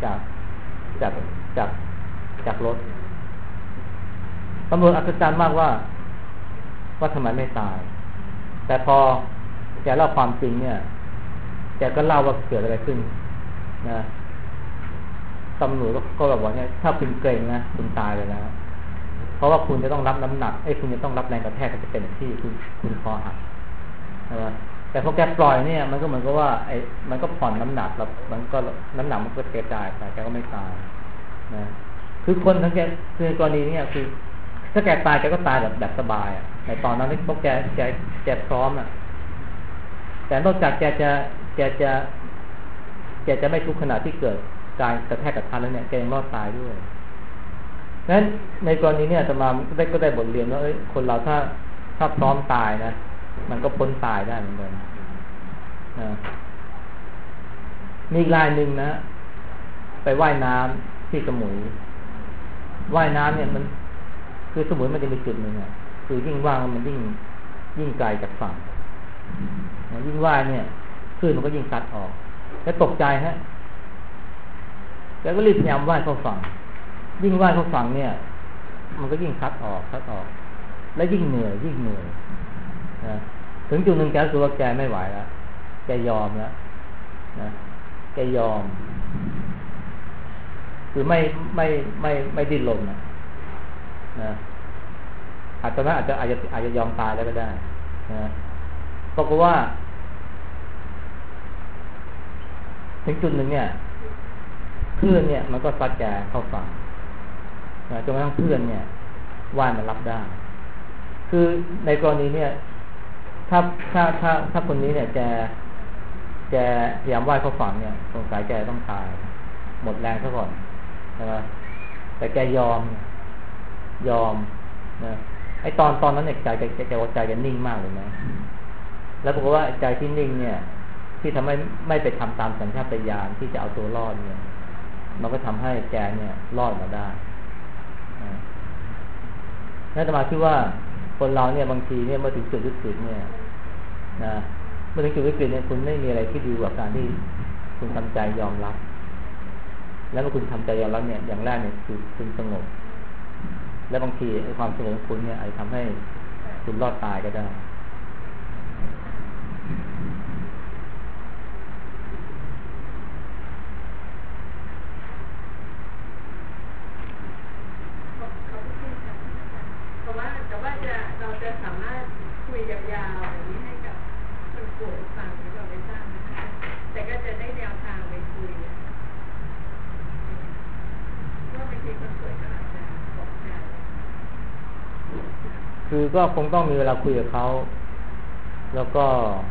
จากรถตำรวจอัศจรรย์มากว่าทำไมไม่ตายแต่พอแกเล่าความจริงเนี่ยแกก็เล่าว่าเกิดอะไรขึ้นนะตำรวจก็แบบว่าเนี่ยถ้าคุณเกรงนะคุณตายเลยนะเพราะว่าคุณจะต้องรับน้ำหนักคุณจะต้องรับแรงกระแทกก็จะเต็มที่คุณคอหักใช่ไหมแต่พอแกปล่อยเนี่ยมันก็เหมือนกับว่ามันก็ผ่อนน้ำหนักแล้วมันก็น้ำหนักมันก็กระจายแต่แกก็ไม่ตายนะคือคนทั้งแกคือกรณีนี้คือถ้าแกตายแกก็ตายแบบสบายอ่ะในตอนนั้นพวกแกพร้อมอ่ะแต่นอกจากแกจะไม่ทุกข์ขณะที่เกิดการกระแทกกระทันแล้วเนี่ยแกยังรอดตายด้วยนั้นในกรณีนี้อาตมาก็ได้บทเรียนว่าคนเราถ้าพร้อมตายนะมันก็พ้นตายได้เหมือนกันมีอีกรายหนึ่งนะไปว่ายน้ำที่สมุยว่ายน้ำเนี่ยมันคือสมุยมันจะมีจุดหนึ่งคือยิ่งว่างมันยิ่งไกลจากฝั่งยิ่งว่ายเนี่ยคลื่นมันก็ยิ่งซัดออกแล้วตกใจฮะแล้วก็รีบพยายามว่ายเข้าฝั่งยิ่งว่ายเข้าฝั่งเนี่ยมันก็ยิ่งซัดออกแล้วยิ่งเหนื่อยนะถึงจุดหนึ่งแกรู้สึกว่าแกไม่ไหวแล้วแกยอมแล้วนะแกยอมคือไม่ดิ้นรนนะอาจจะยอมตายแล้วก็ได้นะเพราะว่าถึงจุดหนึ่งเนี่ยคลื่นเนี่ยมันก็ซัดแกเข้าฝั่งนะจนกระทั่งเพื่อนเนี่ยว่ายมันรับได้คือในกรณีเนี่ยถ้าคนนี้เนี่ยแกพยายามว่ายเข้าฝั่งเนี่ยสงสัยแกต้องตายหมดแรงซะก่อนใช่ไหมแต่แกยอมยอมนะไอ้ตอนนั้นเนี่ยใจแกว่าใจแกนิ่งมากเลยนะแล้วบอกว่าใจที่นิ่งเนี่ยที่ทำให้ไม่ไปทำตามสัญชาตญาณที่จะเอาตัวรอดเนี่ยมันก็ทำให้แกเนี่ยรอดมาได้นั่นจะมาที่ว่าคนเราเนี่ยบางทีเนี่ยเมื่อถึงจุดวิกฤตเนี่ยนะเมื่อถึงจุดวิกฤตเนี่ยคุณไม่มีอะไรที่ดีกว่าการที่คุณทำใจยอมรับแล้วเมื่อคุณทำใจยอมรับเนี่ยอย่างแรกเนี่ยคือคุณสงบและบางทีไอ้ความสงบของคุณเนี่ยอาจจะทำให้คุณรอดตายก็ได้เราจะสามารถคุยยาวๆอย่างนี้ให้กับคนป่วยฟังหรือเปล่าไม่ทราบนะคะแต่ก็จะได้แนวทางไปคุยว่าบางทีคนป่วยก็อาจจะตกใจคือก็คงต้องมีเวลาคุยกับเขาแล้วก็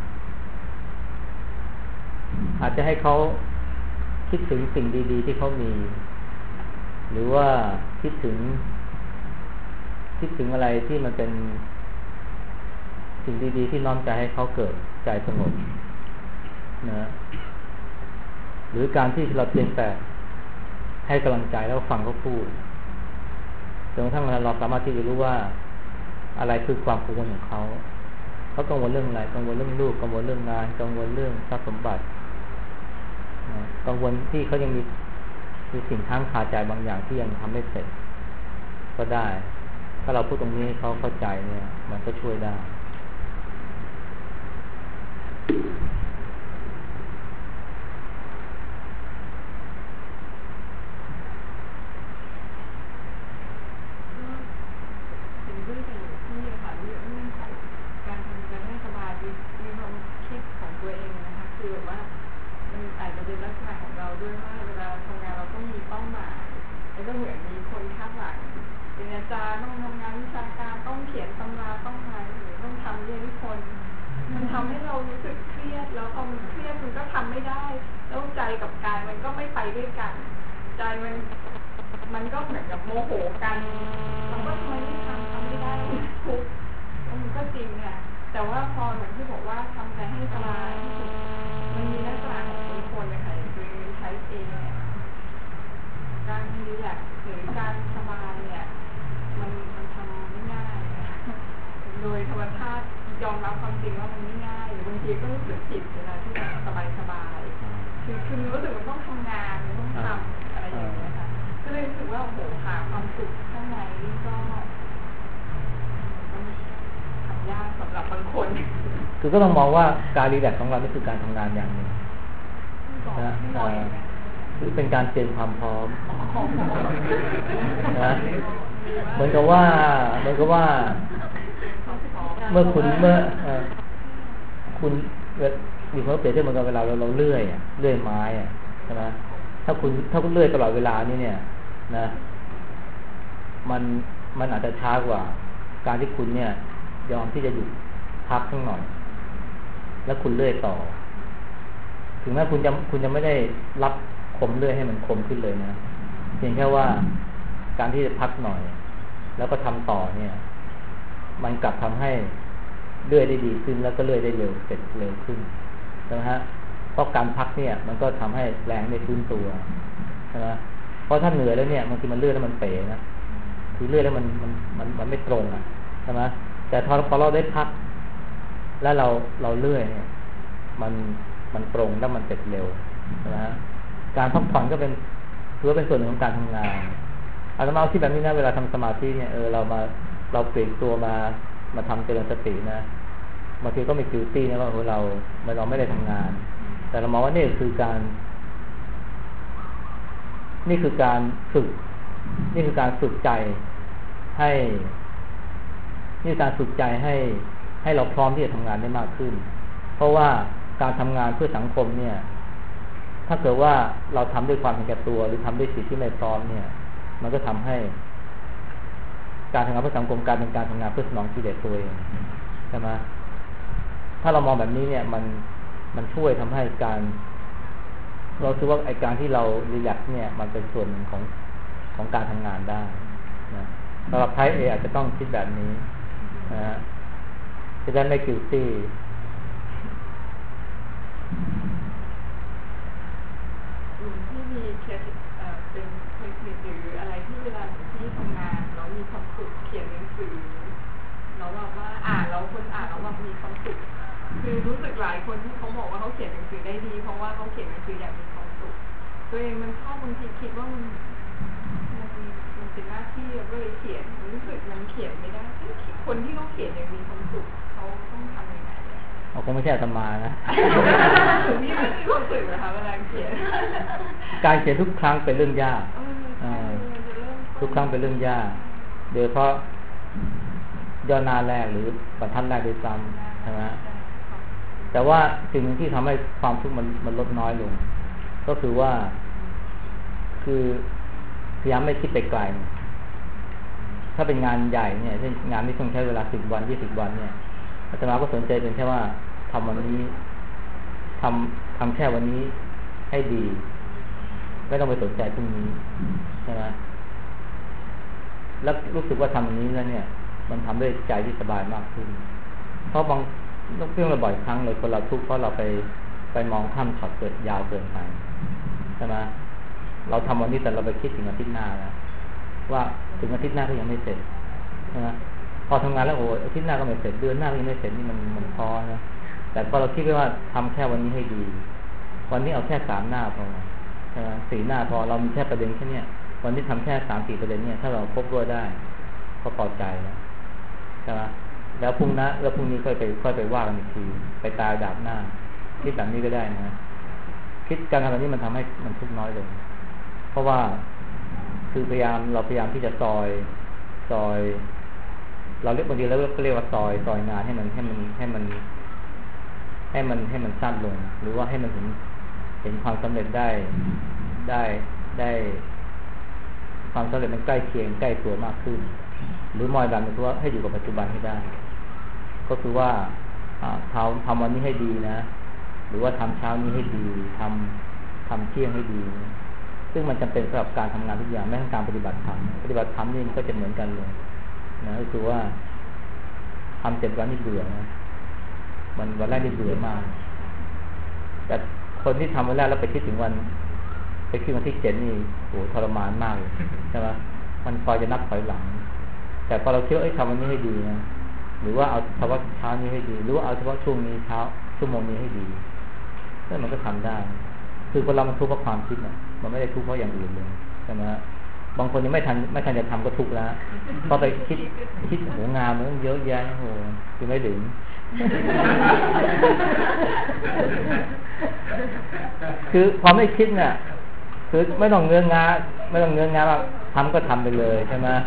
อาจจะให้เขาคิดถึงสิ่งดีๆที่เขามีหรือว่าคิดถึงอะไรที่มันเป็นสิ่งดีๆที่น้อมใจให้เขาเกิดใจสงบนะหรือการที่เราเพียงแต่ให้กำลังใจแล้วฟังเขาพูดจนกระทั่งเราสามารถที่จะรู้ว่าอะไรคือความกังวลของเขากังวลเรื่องอะไรกังวลเรื่องลูกกังวลเรื่องงานกังวลเรื่องทรัพย์สมบัติกังวลที่เขายังมีสิ่งค้างคาใจบางอย่างที่ยังทำไม่เสร็จก็ได้ถ้าเราพูดตรงนี้เขาเข้าใจเนี่ยมันก็ช่วยได้ถึงเรื่องที่ค่ะเรื่องของการทำใจให้สบายมีความคิดของตัวเองนะคะคือแบบว่ามันอาจจะเป็นลักษณะของเราด้วยว่าเวลาทำงานเราต้องมีเป้าหมายแล้วก็เหมือนมีคนคาดหวังเป็นอาจารย์ต้องทำงานวิชาการต้องเขียนตำราต้องอะไรหรือต้องทำเรียนนิพนธ์มันทำให้เรารู้สึกเครียดแล้วพอมันเครียดมันก็ทำไม่ได้แล้วใจกับกายมันก็ไม่ไปด้วยกันใจมันก็เหมือนกับโมโหกันมันก็ทำไมไม่ทำไม่ได้ทุกข์มันก็จริงเนี่ยแต่ว่าพอเหมือนที่บอกว่าทำใจให้สบายมันมีลักษณะของบางคนนะคะอย่างตัวเองใช้เองเนี่ยการรีแลกซ์หรือการสบายเนี่ยมันทำไม่ง่ายโดยธรรมชาติยอมรับความจริงว่ามันไม่ง่ายหรือบางทีก็รู้สึกผิดเวลาที่แบบสบายคือรู้สึกมันต้องทำงานมันต้องทำอะไรอย่างเงี้ยค่ะก็เลยรู้สึกว่าโอ้โหหาความสุขข้างในนี่ก็ทำยากสำหรับบางคนคือก็ต้องมองว่าการรีแลกซ์ของเรานี่คือการทำงานอย่างหนึ่งนะคือเป็นการเตรียมความพร้อมนะเหมือนกับว่าเมื่อคุณมีความเปรียบเทียบเหมือนกับเวลาเราเลื่อยไม้ใช่ไหมถ้าคุณเลื่อยตลอดเวลาเนี่ยนะมันอาจจะช้ากว่าการที่คุณเนี่ยยอมที่จะหยุดพักสักหน่อยแล้วคุณเลื่อยต่อถึงแม้คุณจะไม่ได้รับคมเลื่อยให้มันคมขึ้นเลยนะเพียงแค่ว่าการที่จะพักหน่อยแล้วก็ทำต่อเนี่ยมันกลับทำให้เลื่อยได้ดีขึ้นแล้วก็เลื่อยได้เร็วเสร็จเร็วขึ้นนะฮะเพราะการพักเนี่ยมันก็ทำให้แรงได้ฟื้นตัวใช่ไหมเพราะถ้าเหนื่อยแล้วเนี่ยบางทีมันเลื่อยแล้วมันเป๋นะคือเลื่อยแล้วมันไม่ตรงอ่ะใช่ไหมแต่พอเราได้พักแล้วเราเลื่อยเนี่ยมันตรงแล้วมันเสร็จเร็วนะฮะการพักผ่อนก็ถือว่าเป็นส่วนหนึ่งของการทำงานอาตมาที่แบบนี้นะเวลาทำสมาธิเนี่ยเราเปลี่ยนตัวมาทำเจริญสตินะบางทีก็มีกิลตี้นะว่าเราไม่ได้ทำงานแต่เรามองว่านี่คือการฝึกใจให้เราพร้อมที่จะทำงานได้มากขึ้นเพราะว่าการทำงานเพื่อสังคมเนี่ยถ้าเกิดว่าเราทำด้วยความเห็นแก่ตัวหรือทำด้วยจิตที่ไม่พร้อมเนี่ยมันก็ทำให้การทำงานเพื่อสังคมกลายเป็นการทำงานเพื่อสนองกิเลสตัวเองใช่ไหมถ้าเรามองแบบนี้เนี่ยมันช่วยทำให้เราคิดว่าไอ้การที่เรารีแลกซ์เนี่ยมันเป็นส่วนหนึ่งของการทำงานได้นะสำหรับไทป์ A อาจจะต้องคิดแบบนี้นะฮะจะได้ไม่กิลตี้ที่มีเคสเป็นเทคนิคหรืออะไรที่เวลาที่ทำงานเรามีความสุขเขียนหนังสือเราว่าอ่านแล้วคนอ่านแล้วมีความสุขคือรู้สึกหลายคนที่เขาบอกว่าเขาเขียนหนังสือได้ดีเพราะว่าเขาเขียนหนังสืออย่างมีความสุขตัวเองมันชอบบางทีคิดว่ามันเป็นหน้าที่ก็เลยเขียนรู้สึกมันเขียนไม่ได้คนที่เขาเขียนอย่างมีความสุขเขาต้องทำยังไงคงไม่ใช่อาตมานะถึงนี่ไม่มีความสุขนะคะเวลาเขียนการเขียนทุกครั้งเป็นเรื่องยากทุกครั้งเป็นเรื่องยากโดยเฉพาะย่อหน้าแรกหรือบรรทัดแรกด้วยซ้ำใช่ไหมแต่ว่าสิ่งที่ทำให้ความทุกข์มันลดน้อยลงก็คือว่าคือพยายามไม่คิดไปไกลถ้าเป็นงานใหญ่เนี่ยเช่นงานที่ต้องใช้เวลา10 วัน20 วันเนี่ยอาตมาก็สนใจเป็นแค่ว่าทำวันนี้ทำแค่วันนี้ให้ดีไม่ต้องไปสนใจพรุ่งนี้ใช่ไหมแล้วรู้สึกว่าทำวันนี้แล้วเนี่ยมันทำด้วยใจที่สบายมากขึ้นเพราะบางเรื่องเราบ่อยครั้งเลยคนเราทุกข์เพราะเราไปมองข้ามช็อตเกิดยาวเกินไปใช่ไหมเราทำวันนี้แต่เราไปคิดถึงอาทิตย์หน้าแล้วว่าถึงอาทิตย์หน้าก็ยังไม่เสร็จใช่ไหมพอทำงานแล้วโอ้อาทิตย์หน้าก็ไม่เสร็จเดือนหน้าก็ยังไม่เสร็จนี่มันท้อนะแต่พอเราคิดไว้ว่าทำแค่วันนี้ให้ดีวันนี้เอาแค่3 หน้าพอใช่ไหม4 หน้าพอเรามีแค่ประเด็นแค่นี้วันนี้ทำแค่3-4 ประเด็นเนี่ยถ้าเราครบด้วยได้ก็พอใจแล้วใช่ไหมแล้วพรุ่งนี้ค่อยไปว่ากันอีกทีไปตายดาบหน้าคิดแบบนี้ก็ได้นะคิดการทำแบบนี้มันทำให้มันทุกข์น้อยลงเพราะว่าคือเราพยายามที่จะซอยเราเรียกบางทีแล้วก็เรียกว่าซอยงานให้มันสั้นลงหรือว่าให้มันเห็นความสำเร็จได้ความสำเร็จมันใกล้เคียงใกล้ตัวมากขึ้นหรือมอยดันคือว่าให้อยู่กับปัจจุบันให้ได้ก็คือว่าทำวันนี้ให้ดีนะหรือว่าทำเช้านี้ให้ดีทำเที่ยงให้ดีซึ่งมันจำเป็นสำหรับการทำงานทุกอย่างแม้ทั้งการปฏิบัติธรรมนี่ก็จะเหมือนกันเลยนะก็คือว่าทำ7 วันนี่เบื่อนะวันแรกนี่เบื่อมากแต่คนที่ทำวันแรกแล้วไปคิดถึงวันที่7นี่โหทรมานมากเลยใช่ไหมมันคอยจะนับถอยหลังแต่พอเราคิดว่าทำวันนี้ให้ดีนะหรือว่าเอาเฉพาะเช้านี้ให้ดีหรือว่าเอาเฉพาะช่วงนี้ชั่วโมงนี้ให้ดีแล้วมันก็ทำได้คือคนเรามันทุกข์เพราะความคิดนะมันไม่ได้ทุกข์เพราะอย่างอื่นเลยใช่ไหมบางคนยังไม่ทันจะทำก็ทุกข์แล้วพอไปคิดโหงานมันเยอะแยะโหคือไม่ถึง คือพอไม่คิดเนี่ยคือไม่ต้องเงื้องาว่าทำก็ทำไปเลยใช่ไหม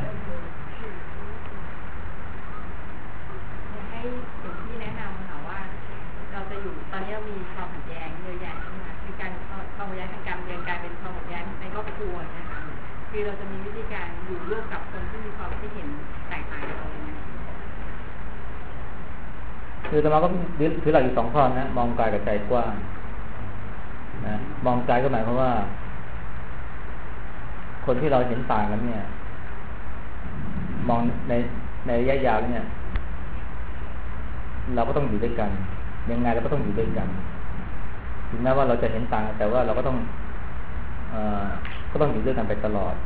ให้หลวงพี่แนะนำค่ะว่าเราจะอยู่ตอนนี้เรามีความขัดแย้งเยอะแยะใช่ไหมคือการความขัดแย้งทางการเมืองกลายเป็นความขัดแย้งในครอบครัวนะคะคือเราจะมีวิธีการอยู่ร่วมกับคนที่มีความคิดเห็นแตกต่างกันเลยนะคือธรรมะก็ถือหลักอยู่2 ข้อนะมองกายกับใจกว้างนะมองกายก็หมายความว่าคนที่เราเห็นต่างกันเนี่ยมองในระยะยาวเนี่ยเราก็ต้องอยู่ด้วยกันยังไงเราก็ต้องอยู่ด้วยกันถึงแม้ว่าเราจะเห็นต่างแต่ว่าเราก็ต้องอยู่ด้วยกันไปตลอด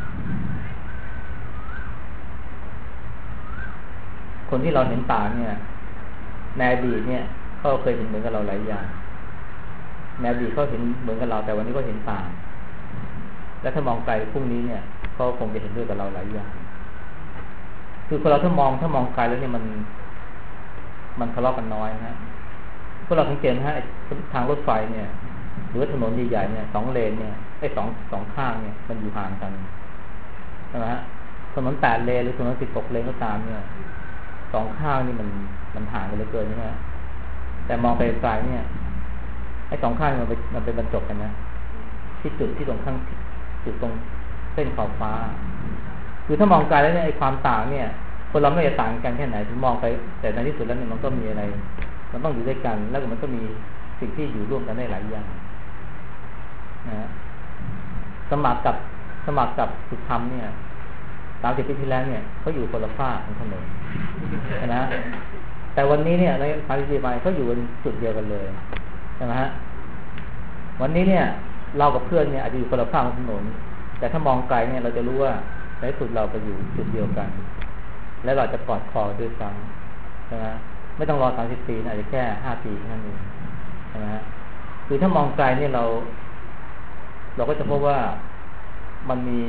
คนที่เราเห็นต่างเนี่ยในอดีตเนี่ยเขาเคยเห็นเหมือนกับเราหลายอย่างในอดีตเขาเห็นเหมือนกับเราแต่วันนี้ก็เห็นต่างและถ้ามองไกลพรุ่งนี้เนี่ยก็คงจะเห็นด้วยกับเราหลายอย่างคือคนเราถ้ามองไกลแล้วเนี่ยมันทะเลาะกันน้อยนะพวกเราสังเกตนะฮะทางรถไฟเนี่ยหรือถนนใหญ่ๆเนี่ย2 เลนเนี่ยสองข้างเนี่ยมันอยู่ห่างกันใช่ไหมฮะถนน8 เลนหรือถนน16 เลนก็ตามเนี่ย2 ข้างนี่มันห่างกันเหลือเกินใช่ไหมแต่มองไปไกลเนี่ยไอ้2 ข้างมันเป็นบรรจบกันนะที่จุดที่ตรงข้างจุดตรงเส้นขอบฟ้าคือถ้ามองไกลแล้วเนี่ยไอ้ความต่างเนี่ยคนเราไม่จะต่างกันแค่ไหนถึงมองไปแต่ในที่สุดแล้วเนี่ยมันก็มีอะไรมันต้องอยู่ด้วยกันแล้วมันก็มีสิ่งที่อยู่ร่วมกันได้หลายอย่างนะสมัครกับสุธรรมเนี่ย 30 ปีที่แล้วเนี่ยเขาอยู่คนละฝ้าของถนนนะแต่วันนี้เนี่ยใน30 ปีไปเขาอยู่บนจุดเดียวกันเลยใช่ไหมฮะวันนี้เนี่ยเรากับเพื่อนเนี่ยอาจจะอยู่คนละฝ้าของถนนแต่ถ้ามองไกลเนี่ยเราจะรู้ว่าในสุดเราไปอยู่จุดเดียวกันและเราจะกอดคอด้วยซ้ำใช่ไหมไม่ต้องรอ30 ปีอาจจะแค่5 ปีนั่นเองใช่ไหมฮะคือถ้ามองไกลเนี่ยเราก็จะพบว่ามันมี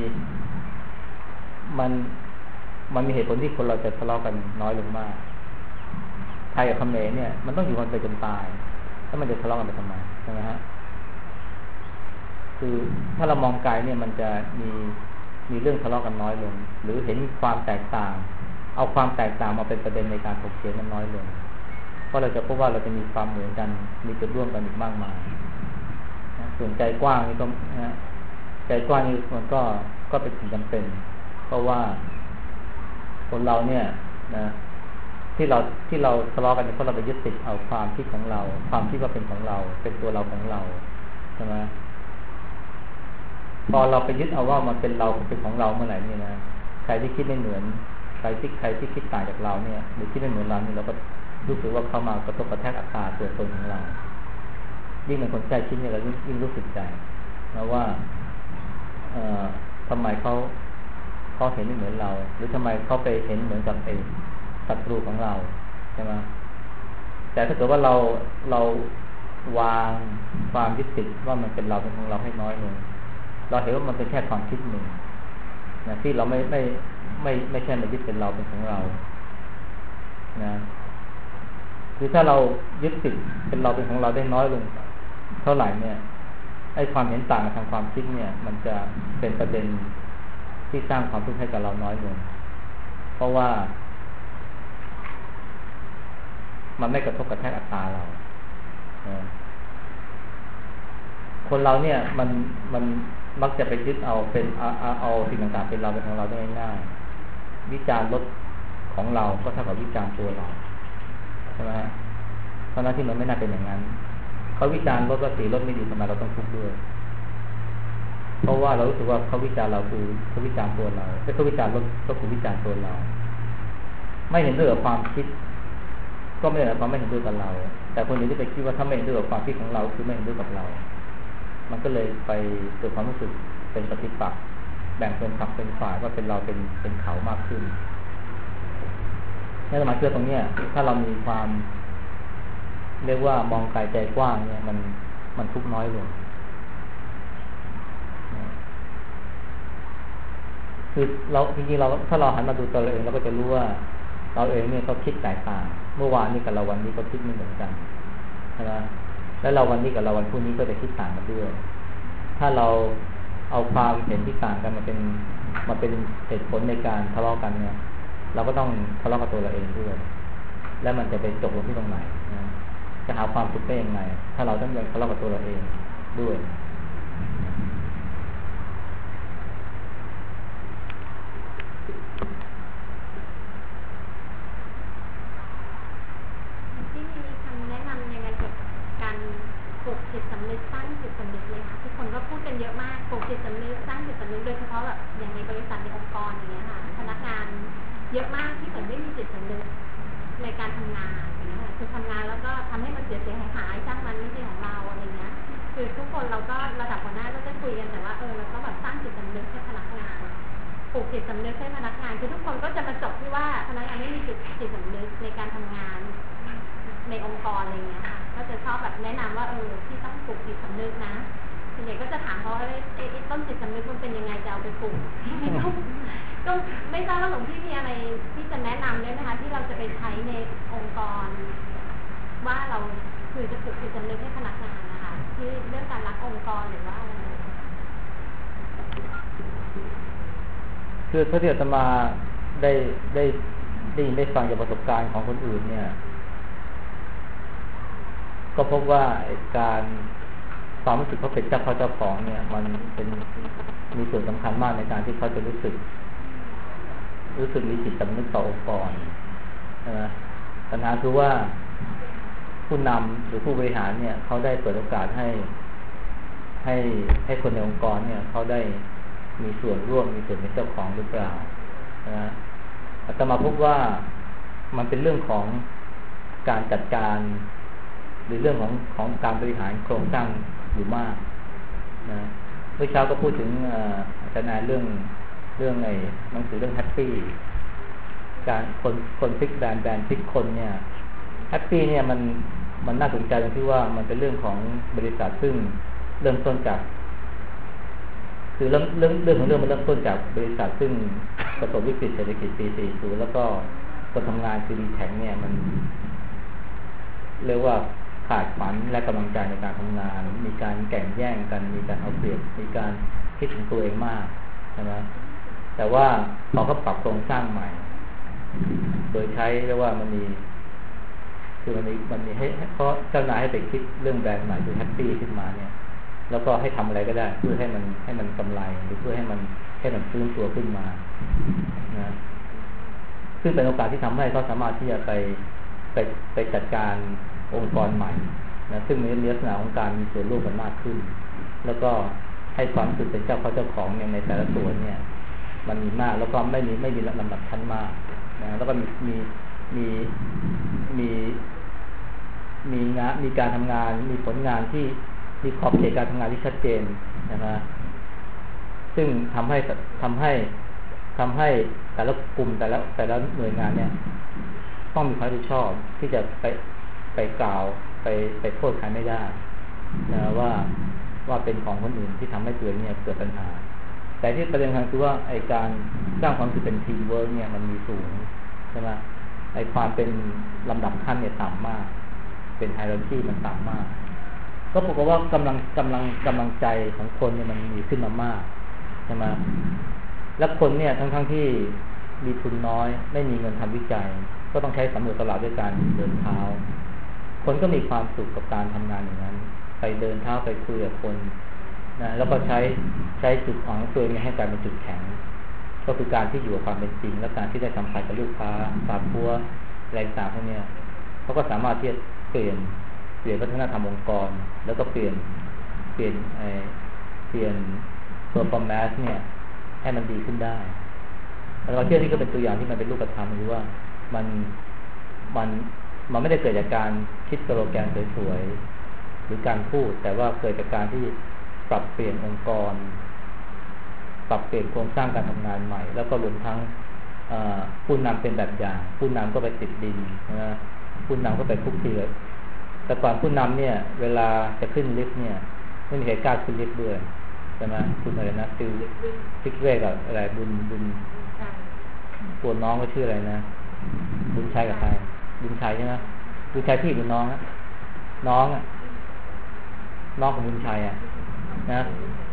เหตุผลที่คนเราจะทะเลาะกันน้อยลงมากไทยกับเขมรเนี่ยมันต้องอยู่กันไปจนตายแล้วมันจะทะเลาะกันไปทำไมใช่ไหมฮะคือถ้าเรามองไกลเนี่ยมันจะมีเรื่องทะเลาะกันน้อยลงหรือเห็นความแตกต่างเอาความแตกต่างมาเป็นประเด็นในการถกเถียงกันน้อยลงเพราะเราจะพบว่าเราจะมีความเหมือนกันมีจุดร่วมกันอีกมากมายส่วนใจกว้างนี่ก็ใจกว้างนี่มันก็เป็นสิ่งจำเป็นเพราะว่าคนเราเนี่ยนะที่เราทะเลาะกันเพราะเราไปยึดติดเอาความคิดของเราความคิดว่าเป็นของเราเป็นตัวเราของเราใช่ไหมพอเราไปยึดเอาว่ามันเป็นเราเป็นของเราเมื่อไหร่นี่นะใครที่คิดไม่เหมือนใครที่คิดต่างจากเราเนี่ยหรือคิดไม่เหมือนเราเนี่ยเราก็รู้สึกว่าเขามากระทบกระแทกอัตราตัวตนของเรายิ่งเป็นคนใกล้ชิดเนี่ยเรายิ่งรู้สึกใจนะว่าทำไมเขาเห็นไม่เหมือนเราหรือทำไมเขาไปเห็นเหมือนกับไอ้ศัตรูของเราใช่ไหมแต่ถ้าเกิดว่าเราวางความยึดติดว่ามันเป็นเราเป็นของเราให้น้อยลงเราเห็นว่ามันเป็นแค่ความคิดหนึ่งนะที่เราไม่ใช่มายึดเป็นเราเป็นของเรานะคือถ้าเรายึดติดเป็นเราเป็นของเราได้น้อยลงเท่าไหร่เนี่ยไอ้ความเห็นต่างทางความคิดเนี่ยมันจะเป็นประเด็นที่สร้างความทุกข์ให้กับเราน้อยลงเพราะว่ามันไม่กระทบกระแทกอัตตาเราคนเราเนี่ยมันมักจะไปยึดเอาเป็นเอาสิ่งต่างๆเป็นเราเป็นของเราได้ง่ายๆวิจารณ์รถของเราก็เท่ากับวิจารณ์ตัวเราใช่ไหมฮะเพราะนั้นที่มันไม่น่าเป็นอย่างนั้นเขาวิจารณ์รถว่าสีรถไม่ดีทำไมเราต้องทุกข์ด้วยเพราะว่าเรารู้สึกว่าเขาวิจารณ์เราคือเขาวิจารณ์ตัวเราแต่เขาวิจารณ์รถก็คือวิจารณ์ตัวเราไม่เห็นด้วยกับความคิดก็ไม่ได้หมายความไม่เห็นด้วยกับเราแต่คนอื่นที่ไปคิดว่าถ้าไม่เห็นด้วยกับความคิดของเราคือไม่เห็นด้วยกับเรามันก็เลยไปเกิดความรู้สึกเป็นปฏิปักษ์แบ่งเป็นฝักเป็นฝ่ายว่าเป็นเราเป็นเขามากขึ้นนี่สมาธิตรงนี้ถ้าเรามีความเรียกว่ามองไกลใจกว้างเนี่ยมันทุกข์น้อยลงคือเราจริงๆเราถ้าเราหันมาดูตัวเราเองเราก็จะรู้ว่าเราเองเนี่ยเขาคิดแตกต่างเมื่อวานนี้กับเราวันนี้เขาคิดไม่เหมือนกันใช่ไหมแล้วเราวันนี้กับเราวันพรุ่งนี้ก็จะคิดต่างกันด้วยถ้าเราเอาความเห็นที่ต่างกันมาเป็นเหตุผลในการทะเลาะกันเนี่ยเราก็ต้องทะเลาะกับตัวเราเองด้วยแล้วมันจะไปจบลงที่ตรงไหนนะจะหาความสุขได้ยังไงถ้าเราต้องยังทะเลาะกับตัวเราเองด้วยเยอะมากที่เหมือนไม่มีจิตสำนึกในการทำงานอย่างเงี้ยคือทำงานแล้วก็ทำให้มันเสียหายสร้างมันไม่ใช่ของเราอะไรเงี้ยคือทุกคนเราก็ระดับหัวหน้าก็จะคุยกันแต่ว่าเราก็แบบสร้างจิตสำนึกให้พนักงานปลูกจิตสำนึกให้พนักงานคือทุกคนก็จะมาจบที่ว่าพนักงานไม่มีจิตสำนึกในการทำงานในองค์กรอะไรเงี้ยค่ะก็จะชอบแบบแนะนำว่าที่ต้องปลูกจิตสำนึกนะส่วนใหญ่ก็จะถามเขาว่าต้นจิตสำนึกมันเป็นยังไงจะเอาไปปลูกก็ไม่ทราบว่าหลวงพี่มีอะไรที่จะแนะนำได้ไหมคะที่เราจะไปใช้ในองค์กรว่าเราคือจะปลุกจิตสำนึกให้พนักงานนะคะที่เรื่องการรักองค์กรหรือว่าอะไรคือพระเดชอาตมาได้ยินได้ฟังจากประสบการณ์ของคนอื่นเนี่ยก็พบว่าการความรู้สึกเขาเป็นเจ้าของเนี่ยมันเป็นมีส่วนสำคัญมากในการที่เขาจะรู้สึกมีจิตสำนึกต่อองค์กรใช่ไหมปัญหาคือว่าผู้นำหรือผู้บริหารเนี่ยเขาได้เปิดโอกาสให้คนในองค์กรเนี่ยเขาได้มีส่วนร่วมมีส่วนเป็นเจ้าของหรือเปล่านะอาตมาพบว่ามันเป็นเรื่องของการจัดการหรือเรื่องของการบริหารโครงสร้างอยู่มากนะเมื่อเช้าก็พูดถึงอาจารย์นายเรื่องไอ้หนังสือเรื่องแฮปปี้การคนพลิกแบรนด์พลิกคนเนี่ยแฮปปี้เนี่ยมันน่าสนใจตรงที่ว่ามันเป็นเรื่องของบริษัทซึ่งเริ่มต้นจากคือเรื่องของเรื่องมันเริ่มต้นจากบริษัทซึ่งประสบวิกฤตเศรษฐกิจปี 40 แล้วก็คนทำงานคือดีแท็กเนี่ยมันเรียกว่าขาดฝันและกำลังใจในการทำงานมีการแข่งแย่งกันมีการเอาเปรียบมีการคิดถึงตัวเองมากใช่ไหมแต่ว่าพอเขาปรับโครงสร้างใหม่โดยใช้เรียกว่ามันมีให้เพราะเจ้านายให้ไปคิดเรื่องแบรนด์ใหม่คือแฮปปี้ขึ้นมาเนี่ยแล้วก็ให้ทำอะไรก็ได้เพื่อให้มันกำไรหรือเพื่อให้มันฟื้นตัวขึ้นมานะซึ่งเป็นโอกาสที่ทำให้เขาสามารถที่จะไปจัดการองค์กรใหม่นะซึ่งมีลักษณะของการมีส่วนร่วมกันมากขึ้นแล้วก็ให้ความรู้สึกเป็นเจ้าของในแต่ละส่วนเนี่ยมันมีมากแล้วก็ไม่มีลำดับชั้นมากนะแล้วก็มีการทำงานมีผลงานที่มีขอบเขตการทำงานที่ชัดเจนนะซึ่งทำให้แต่ละกลุ่มแต่ละหน่วยงานเนี่ยต้องมีความรับผิดชอบที่จะไปกล่าวไปโทษใครไม่ได้นะว่าเป็นของคนอื่นที่ทำให้ตัวเนี่ยเกิดปัญหาแต่ที่ประเด็นคือว่าไอการสร้างความรู้สึกเป็นทีมเวิร์กเนี่ยมันมีสูงใช่ไหมไอความเป็นลำดับขั้นเนี่ยต่ำมากเป็นไฮรัร์คีมันต่ำมากก็ปรากฏว่ากำลังใจของคนเนี่ยมันมีขึ้นมามากใช่ไหมและคนเนี่ยทั้งที่มีทุนน้อยไม่มีเงินทำวิจัยก็ต้องใช้สำรวจตลาดด้วยการเดินเท้าคนก็มีความสุขกับการทำงานอย่างนั้นไปเดินเท้าไปคุยกับคนนะแล้วก็ใช้จุดอ่อนของตัวเองให้กลายเป็นจุดแข็งก็คือการที่อยู่กับความเป็นจริงและการที่ได้สัมผัสกับลูกค้าฝากพัวแรงต่างพวกนี้เขาก็สามารถที่จะเปลี่ยนวัฒนธรรมองค์กรแล้วก็เปลี่ยนperformance เนี่ยให้มันดีขึ้นได้เราเชื่อที่ก็เป็นตัวอย่างที่มันเป็นรูปธรรมคือว่ามันไม่ได้เกิดจากการคิดสโลแกนสวยๆหรือการพูดแต่ว่าเกิดจากการที่ปรับเปลี่ยนองค์กรปรับเปลี่ยนโครงสร้างการทำงานใหม่แล้วก็รวมทั้งผู้นำเป็นแบบอย่างผู้นำก็ไปติดดินนะผู้นำก็ไปคุกคีเลยแต่ก่อนผู้นำเนี่ยเวลาจะขึ้นลิฟต์เนี่ยไม่มีใครกล้าขึ้นลิฟต์ด้วยใช่ไหมคุณอะไรนะคือซิกเวกับอะไรบุญตัวน้องก็ชื่ออะไรนะบุญชัยกับใครบุญชัยใช่ไหมบุญชัยพี่บุญน้องน้องของบุญชัยนะ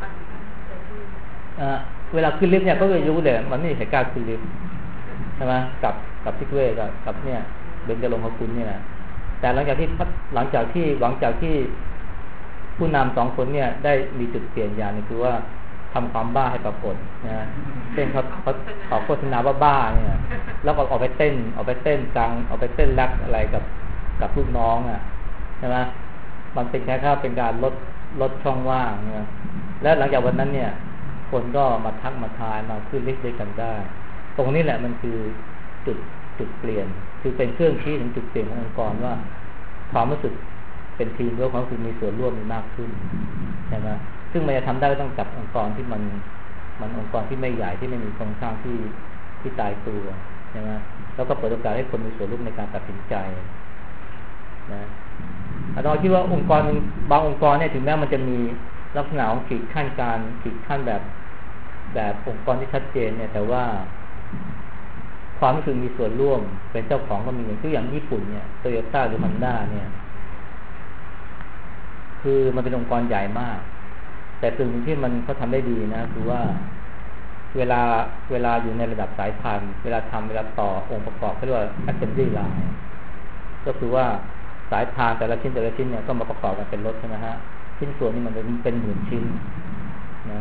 เวลาขึ้นลิฟต์เนี่ยก็เลยรู้เลยมันไม่มีใครกล้าขึ้นลิฟต์ใช่ไหมกับซิกเวกับเนี่ยเบญจรงค์ของคุณนี่แหละแต่หลังจากที่ผู้นำสองคนเนี่ยได้มีจุดเปลี่ยนอย่างนึงคือว่าทำความบ้าให้ปรากฏนะเช่นเขาโฆษณาว่าบ้าเนี่ยแล้วก็ออกไปเต้นกลางออกไปเต้นแรปอะไรกับลูกน้องใช่ไหมมันเป็นแค่เป็นการลดช่องว่างนะและหลังจากวันนั้นเนี่ยคนก็มาทักมาทายมาขึ้นลิฟต์ด้วยกันได้ตรงนี้แหละมันคือจุดเปลี่ยนคือเป็นเครื่องชี้ถึงจุดเปลี่ยนขององค์กรว่าความรู้สึกเป็นทีมเวิร์คของคุณมีส่วนร่วมมีมากขึ้นใช่ไหมซึ่งมันจะทำได้ต้องจับองค์กรที่มันองค์กรที่ไม่ใหญ่ที่ไม่มีโครงสร้างที่ตายตัวใช่ไหมแล้วก็เปิดโอกาสให้คนมีส่วนร่วมในการตัดสินใจนะเราคิดว่าองค์กรบางองค์กรเนี่ยถึงแม้มันจะมีลักษณะของขีดขั้นแบบองค์กรที่ชัดเจนเนี่ยแต่ว่าความรู้สึกมีส่วนร่วมเป็นเจ้าของก็มีอย่างญี่ปุ่นเนี่ยโตโยต้าหรือฮอนด้าเนี่ยคือมันเป็นองค์กรใหญ่มากแต่สิ่งที่เขาทำได้ดีนะคือว่าเวลาอยู่ในระดับสายพันธุ์เวลาต่อองค์ประกอบเขาเรียกว่า assembly line ก็คือว่าสายพานแต่ละชิ้นเนี่ยก็มาประกอบกันเป็นรถใช่ไหมฮะชิ้นส่วนนี่มันเป็นหมื่นชิ้นนะ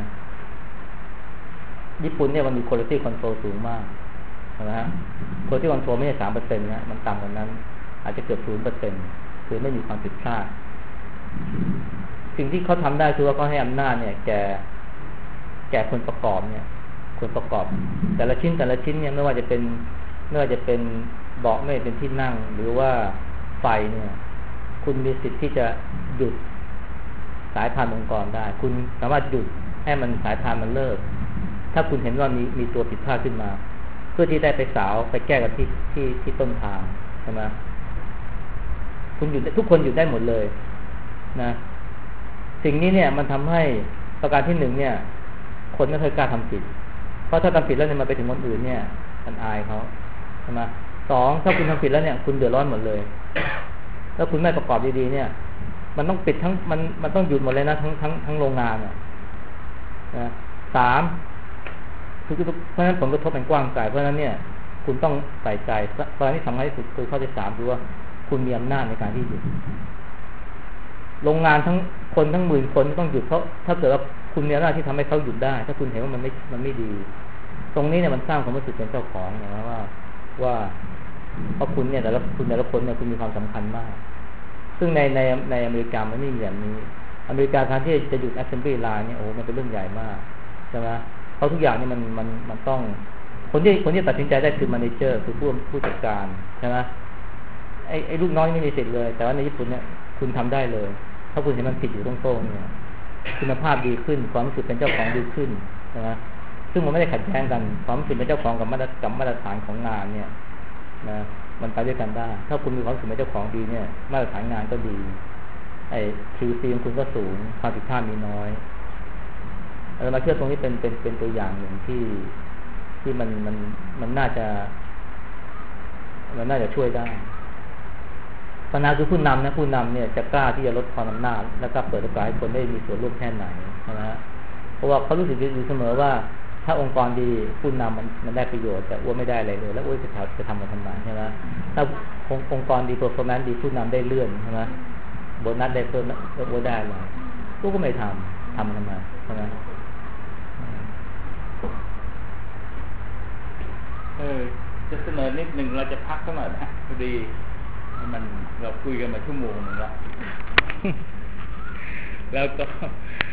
ญี่ปุ่นเนี่ยมันมี quality control สูงมากนะฮะ quality control ไม่ใช่ 3% นะมันต่ำกว่านั้นอาจจะเกือบ 0% คือไม่มีความผิดพลาดสิ่งที่เขาทำได้คือว่าเขาให้อำนาจเนี่ยแก่คนประกอบเนี่ยควรประกอบแต่ละชิ้นเนี่ยไม่ว่าจะเป็นเบาะไม่เป็นที่นั่งหรือว่าไฟเนี่ยคุณมีสิทธิ์ที่จะหยุดสายพานองค์กรได้คุณสามารถหยุดให้มันสายพานมันเลิกถ้าคุณเห็นว่ามีตัวผิดพลาดขึ้นมาเพื่อที่ได้ไปสาวไปแก้กันที่ต้นทางใช่ไหมคุณหยุดทุกคนหยุดได้หมดเลยนะสิ่งนี้เนี่ยมันทำให้ประการที่หนึ่งเนี่ยคนไม่เคยกล้าทำผิดเพราะถ้าทำผิดแล้วเนี่ยมันไปถึงคนอื่นเนี่ยมันอายเขาใช่ไหมสองถ้าคุณทำผิดแล้วเนี่ยคุณเดือดร้อนหมดเลยแล้วคุณไม่ประกอบดีๆเนี่ยมันต้องปิดทั้งมันต้องหยุดหมดเลยนะทั้งโรงงานนะสามเพราะฉะนั้นผลกระทบเป็นกว้างไกลเพราะฉะนั้นเนี่ยคุณต้องใส่ใจตอนที่สำคัญที่สุดคือข้อที่สามคือว่าคุณมีอำนาจในการที่หยุดโรงงานทั้งคนทั้งหมื่นคนต้องหยุดเพราะถ้าเกิดว่าคุณมีอำนาจที่ทำให้เขาหยุดได้ถ้าคุณเห็นว่ามันไม่ดีตรงนี้เนี่ยมันสร้างความรู้สึกเป็นเจ้าของนะว่าเพราะคุณเนี่ยแต่ละคนเนี่ยคุณมีความสำคัญมากซึ่งในอเมริกามันไม่มีแบบนี้อเมริกาการที่จะหยุด assembly line เนี่ยโอ้มันเป็นเรื่องใหญ่มากใช่ไหมเพราะทุกอย่างนี่มันต้องคนที่ตัดสินใจได้คือแมเนเจอร์คือผู้จัดการใช่ไหมไอ้ลูกน้อยไม่มีสิทธิ์เลยแต่ว่าในญี่ปุ่นเนี่ยคุณทำได้เลยถ้าคุณเห็นมันผิดอยู่ตรงๆเนี่ยคุณภาพดีขึ้นความรู้สึกเป็นเจ้าของดีขึ้นใช่ไหมซึ่งมันไม่ได้ขัดแย้งกันความรู้สึกเป็นเจ้าของกับมาตรฐานของงานเนี่ยนะมันไปด้วยกันได้ถ้าคุณมีความรู้สึกเป็นเจ้าของดีเนี่ยมาตรฐานงานก็ดีไอ้ QC ของคุณก็สูงความผิดพลาดมีน้อยมาเชื่อตรงนี้เป็นตัวอย่างหนึ่งที่มันน่าจะช่วยได้ปัญหาคือผู้นำเนี่ยจะกล้าที่จะลดความอำนาจและก็เปิดโอกาสให้คนได้มีส่วนร่วมแค่ไหนนะฮะเพราะว่าเขารู้สึกอยู่เสมอว่าถ้าองค์กรดีผู้นำมันได้ประโยชน์แต่อ้วนไม่ได้อะไรเลยแล้วอ้วนจะทำมาทำไมใช่ไหมถ้าองค์กรดี performance ดีผู้นำได้เลื่อนใช่ไหมโบนัสได้เพิ่มแล้วอ้วนได้อะไรอ้วนก็ไม่ทำทำไมใช่ไหมจะเสนอนิดหนึ่งเราจะพักสักหน่อยนะพอดีเราคุยกันมาชั่วโมงนึงแล้วแล้วก็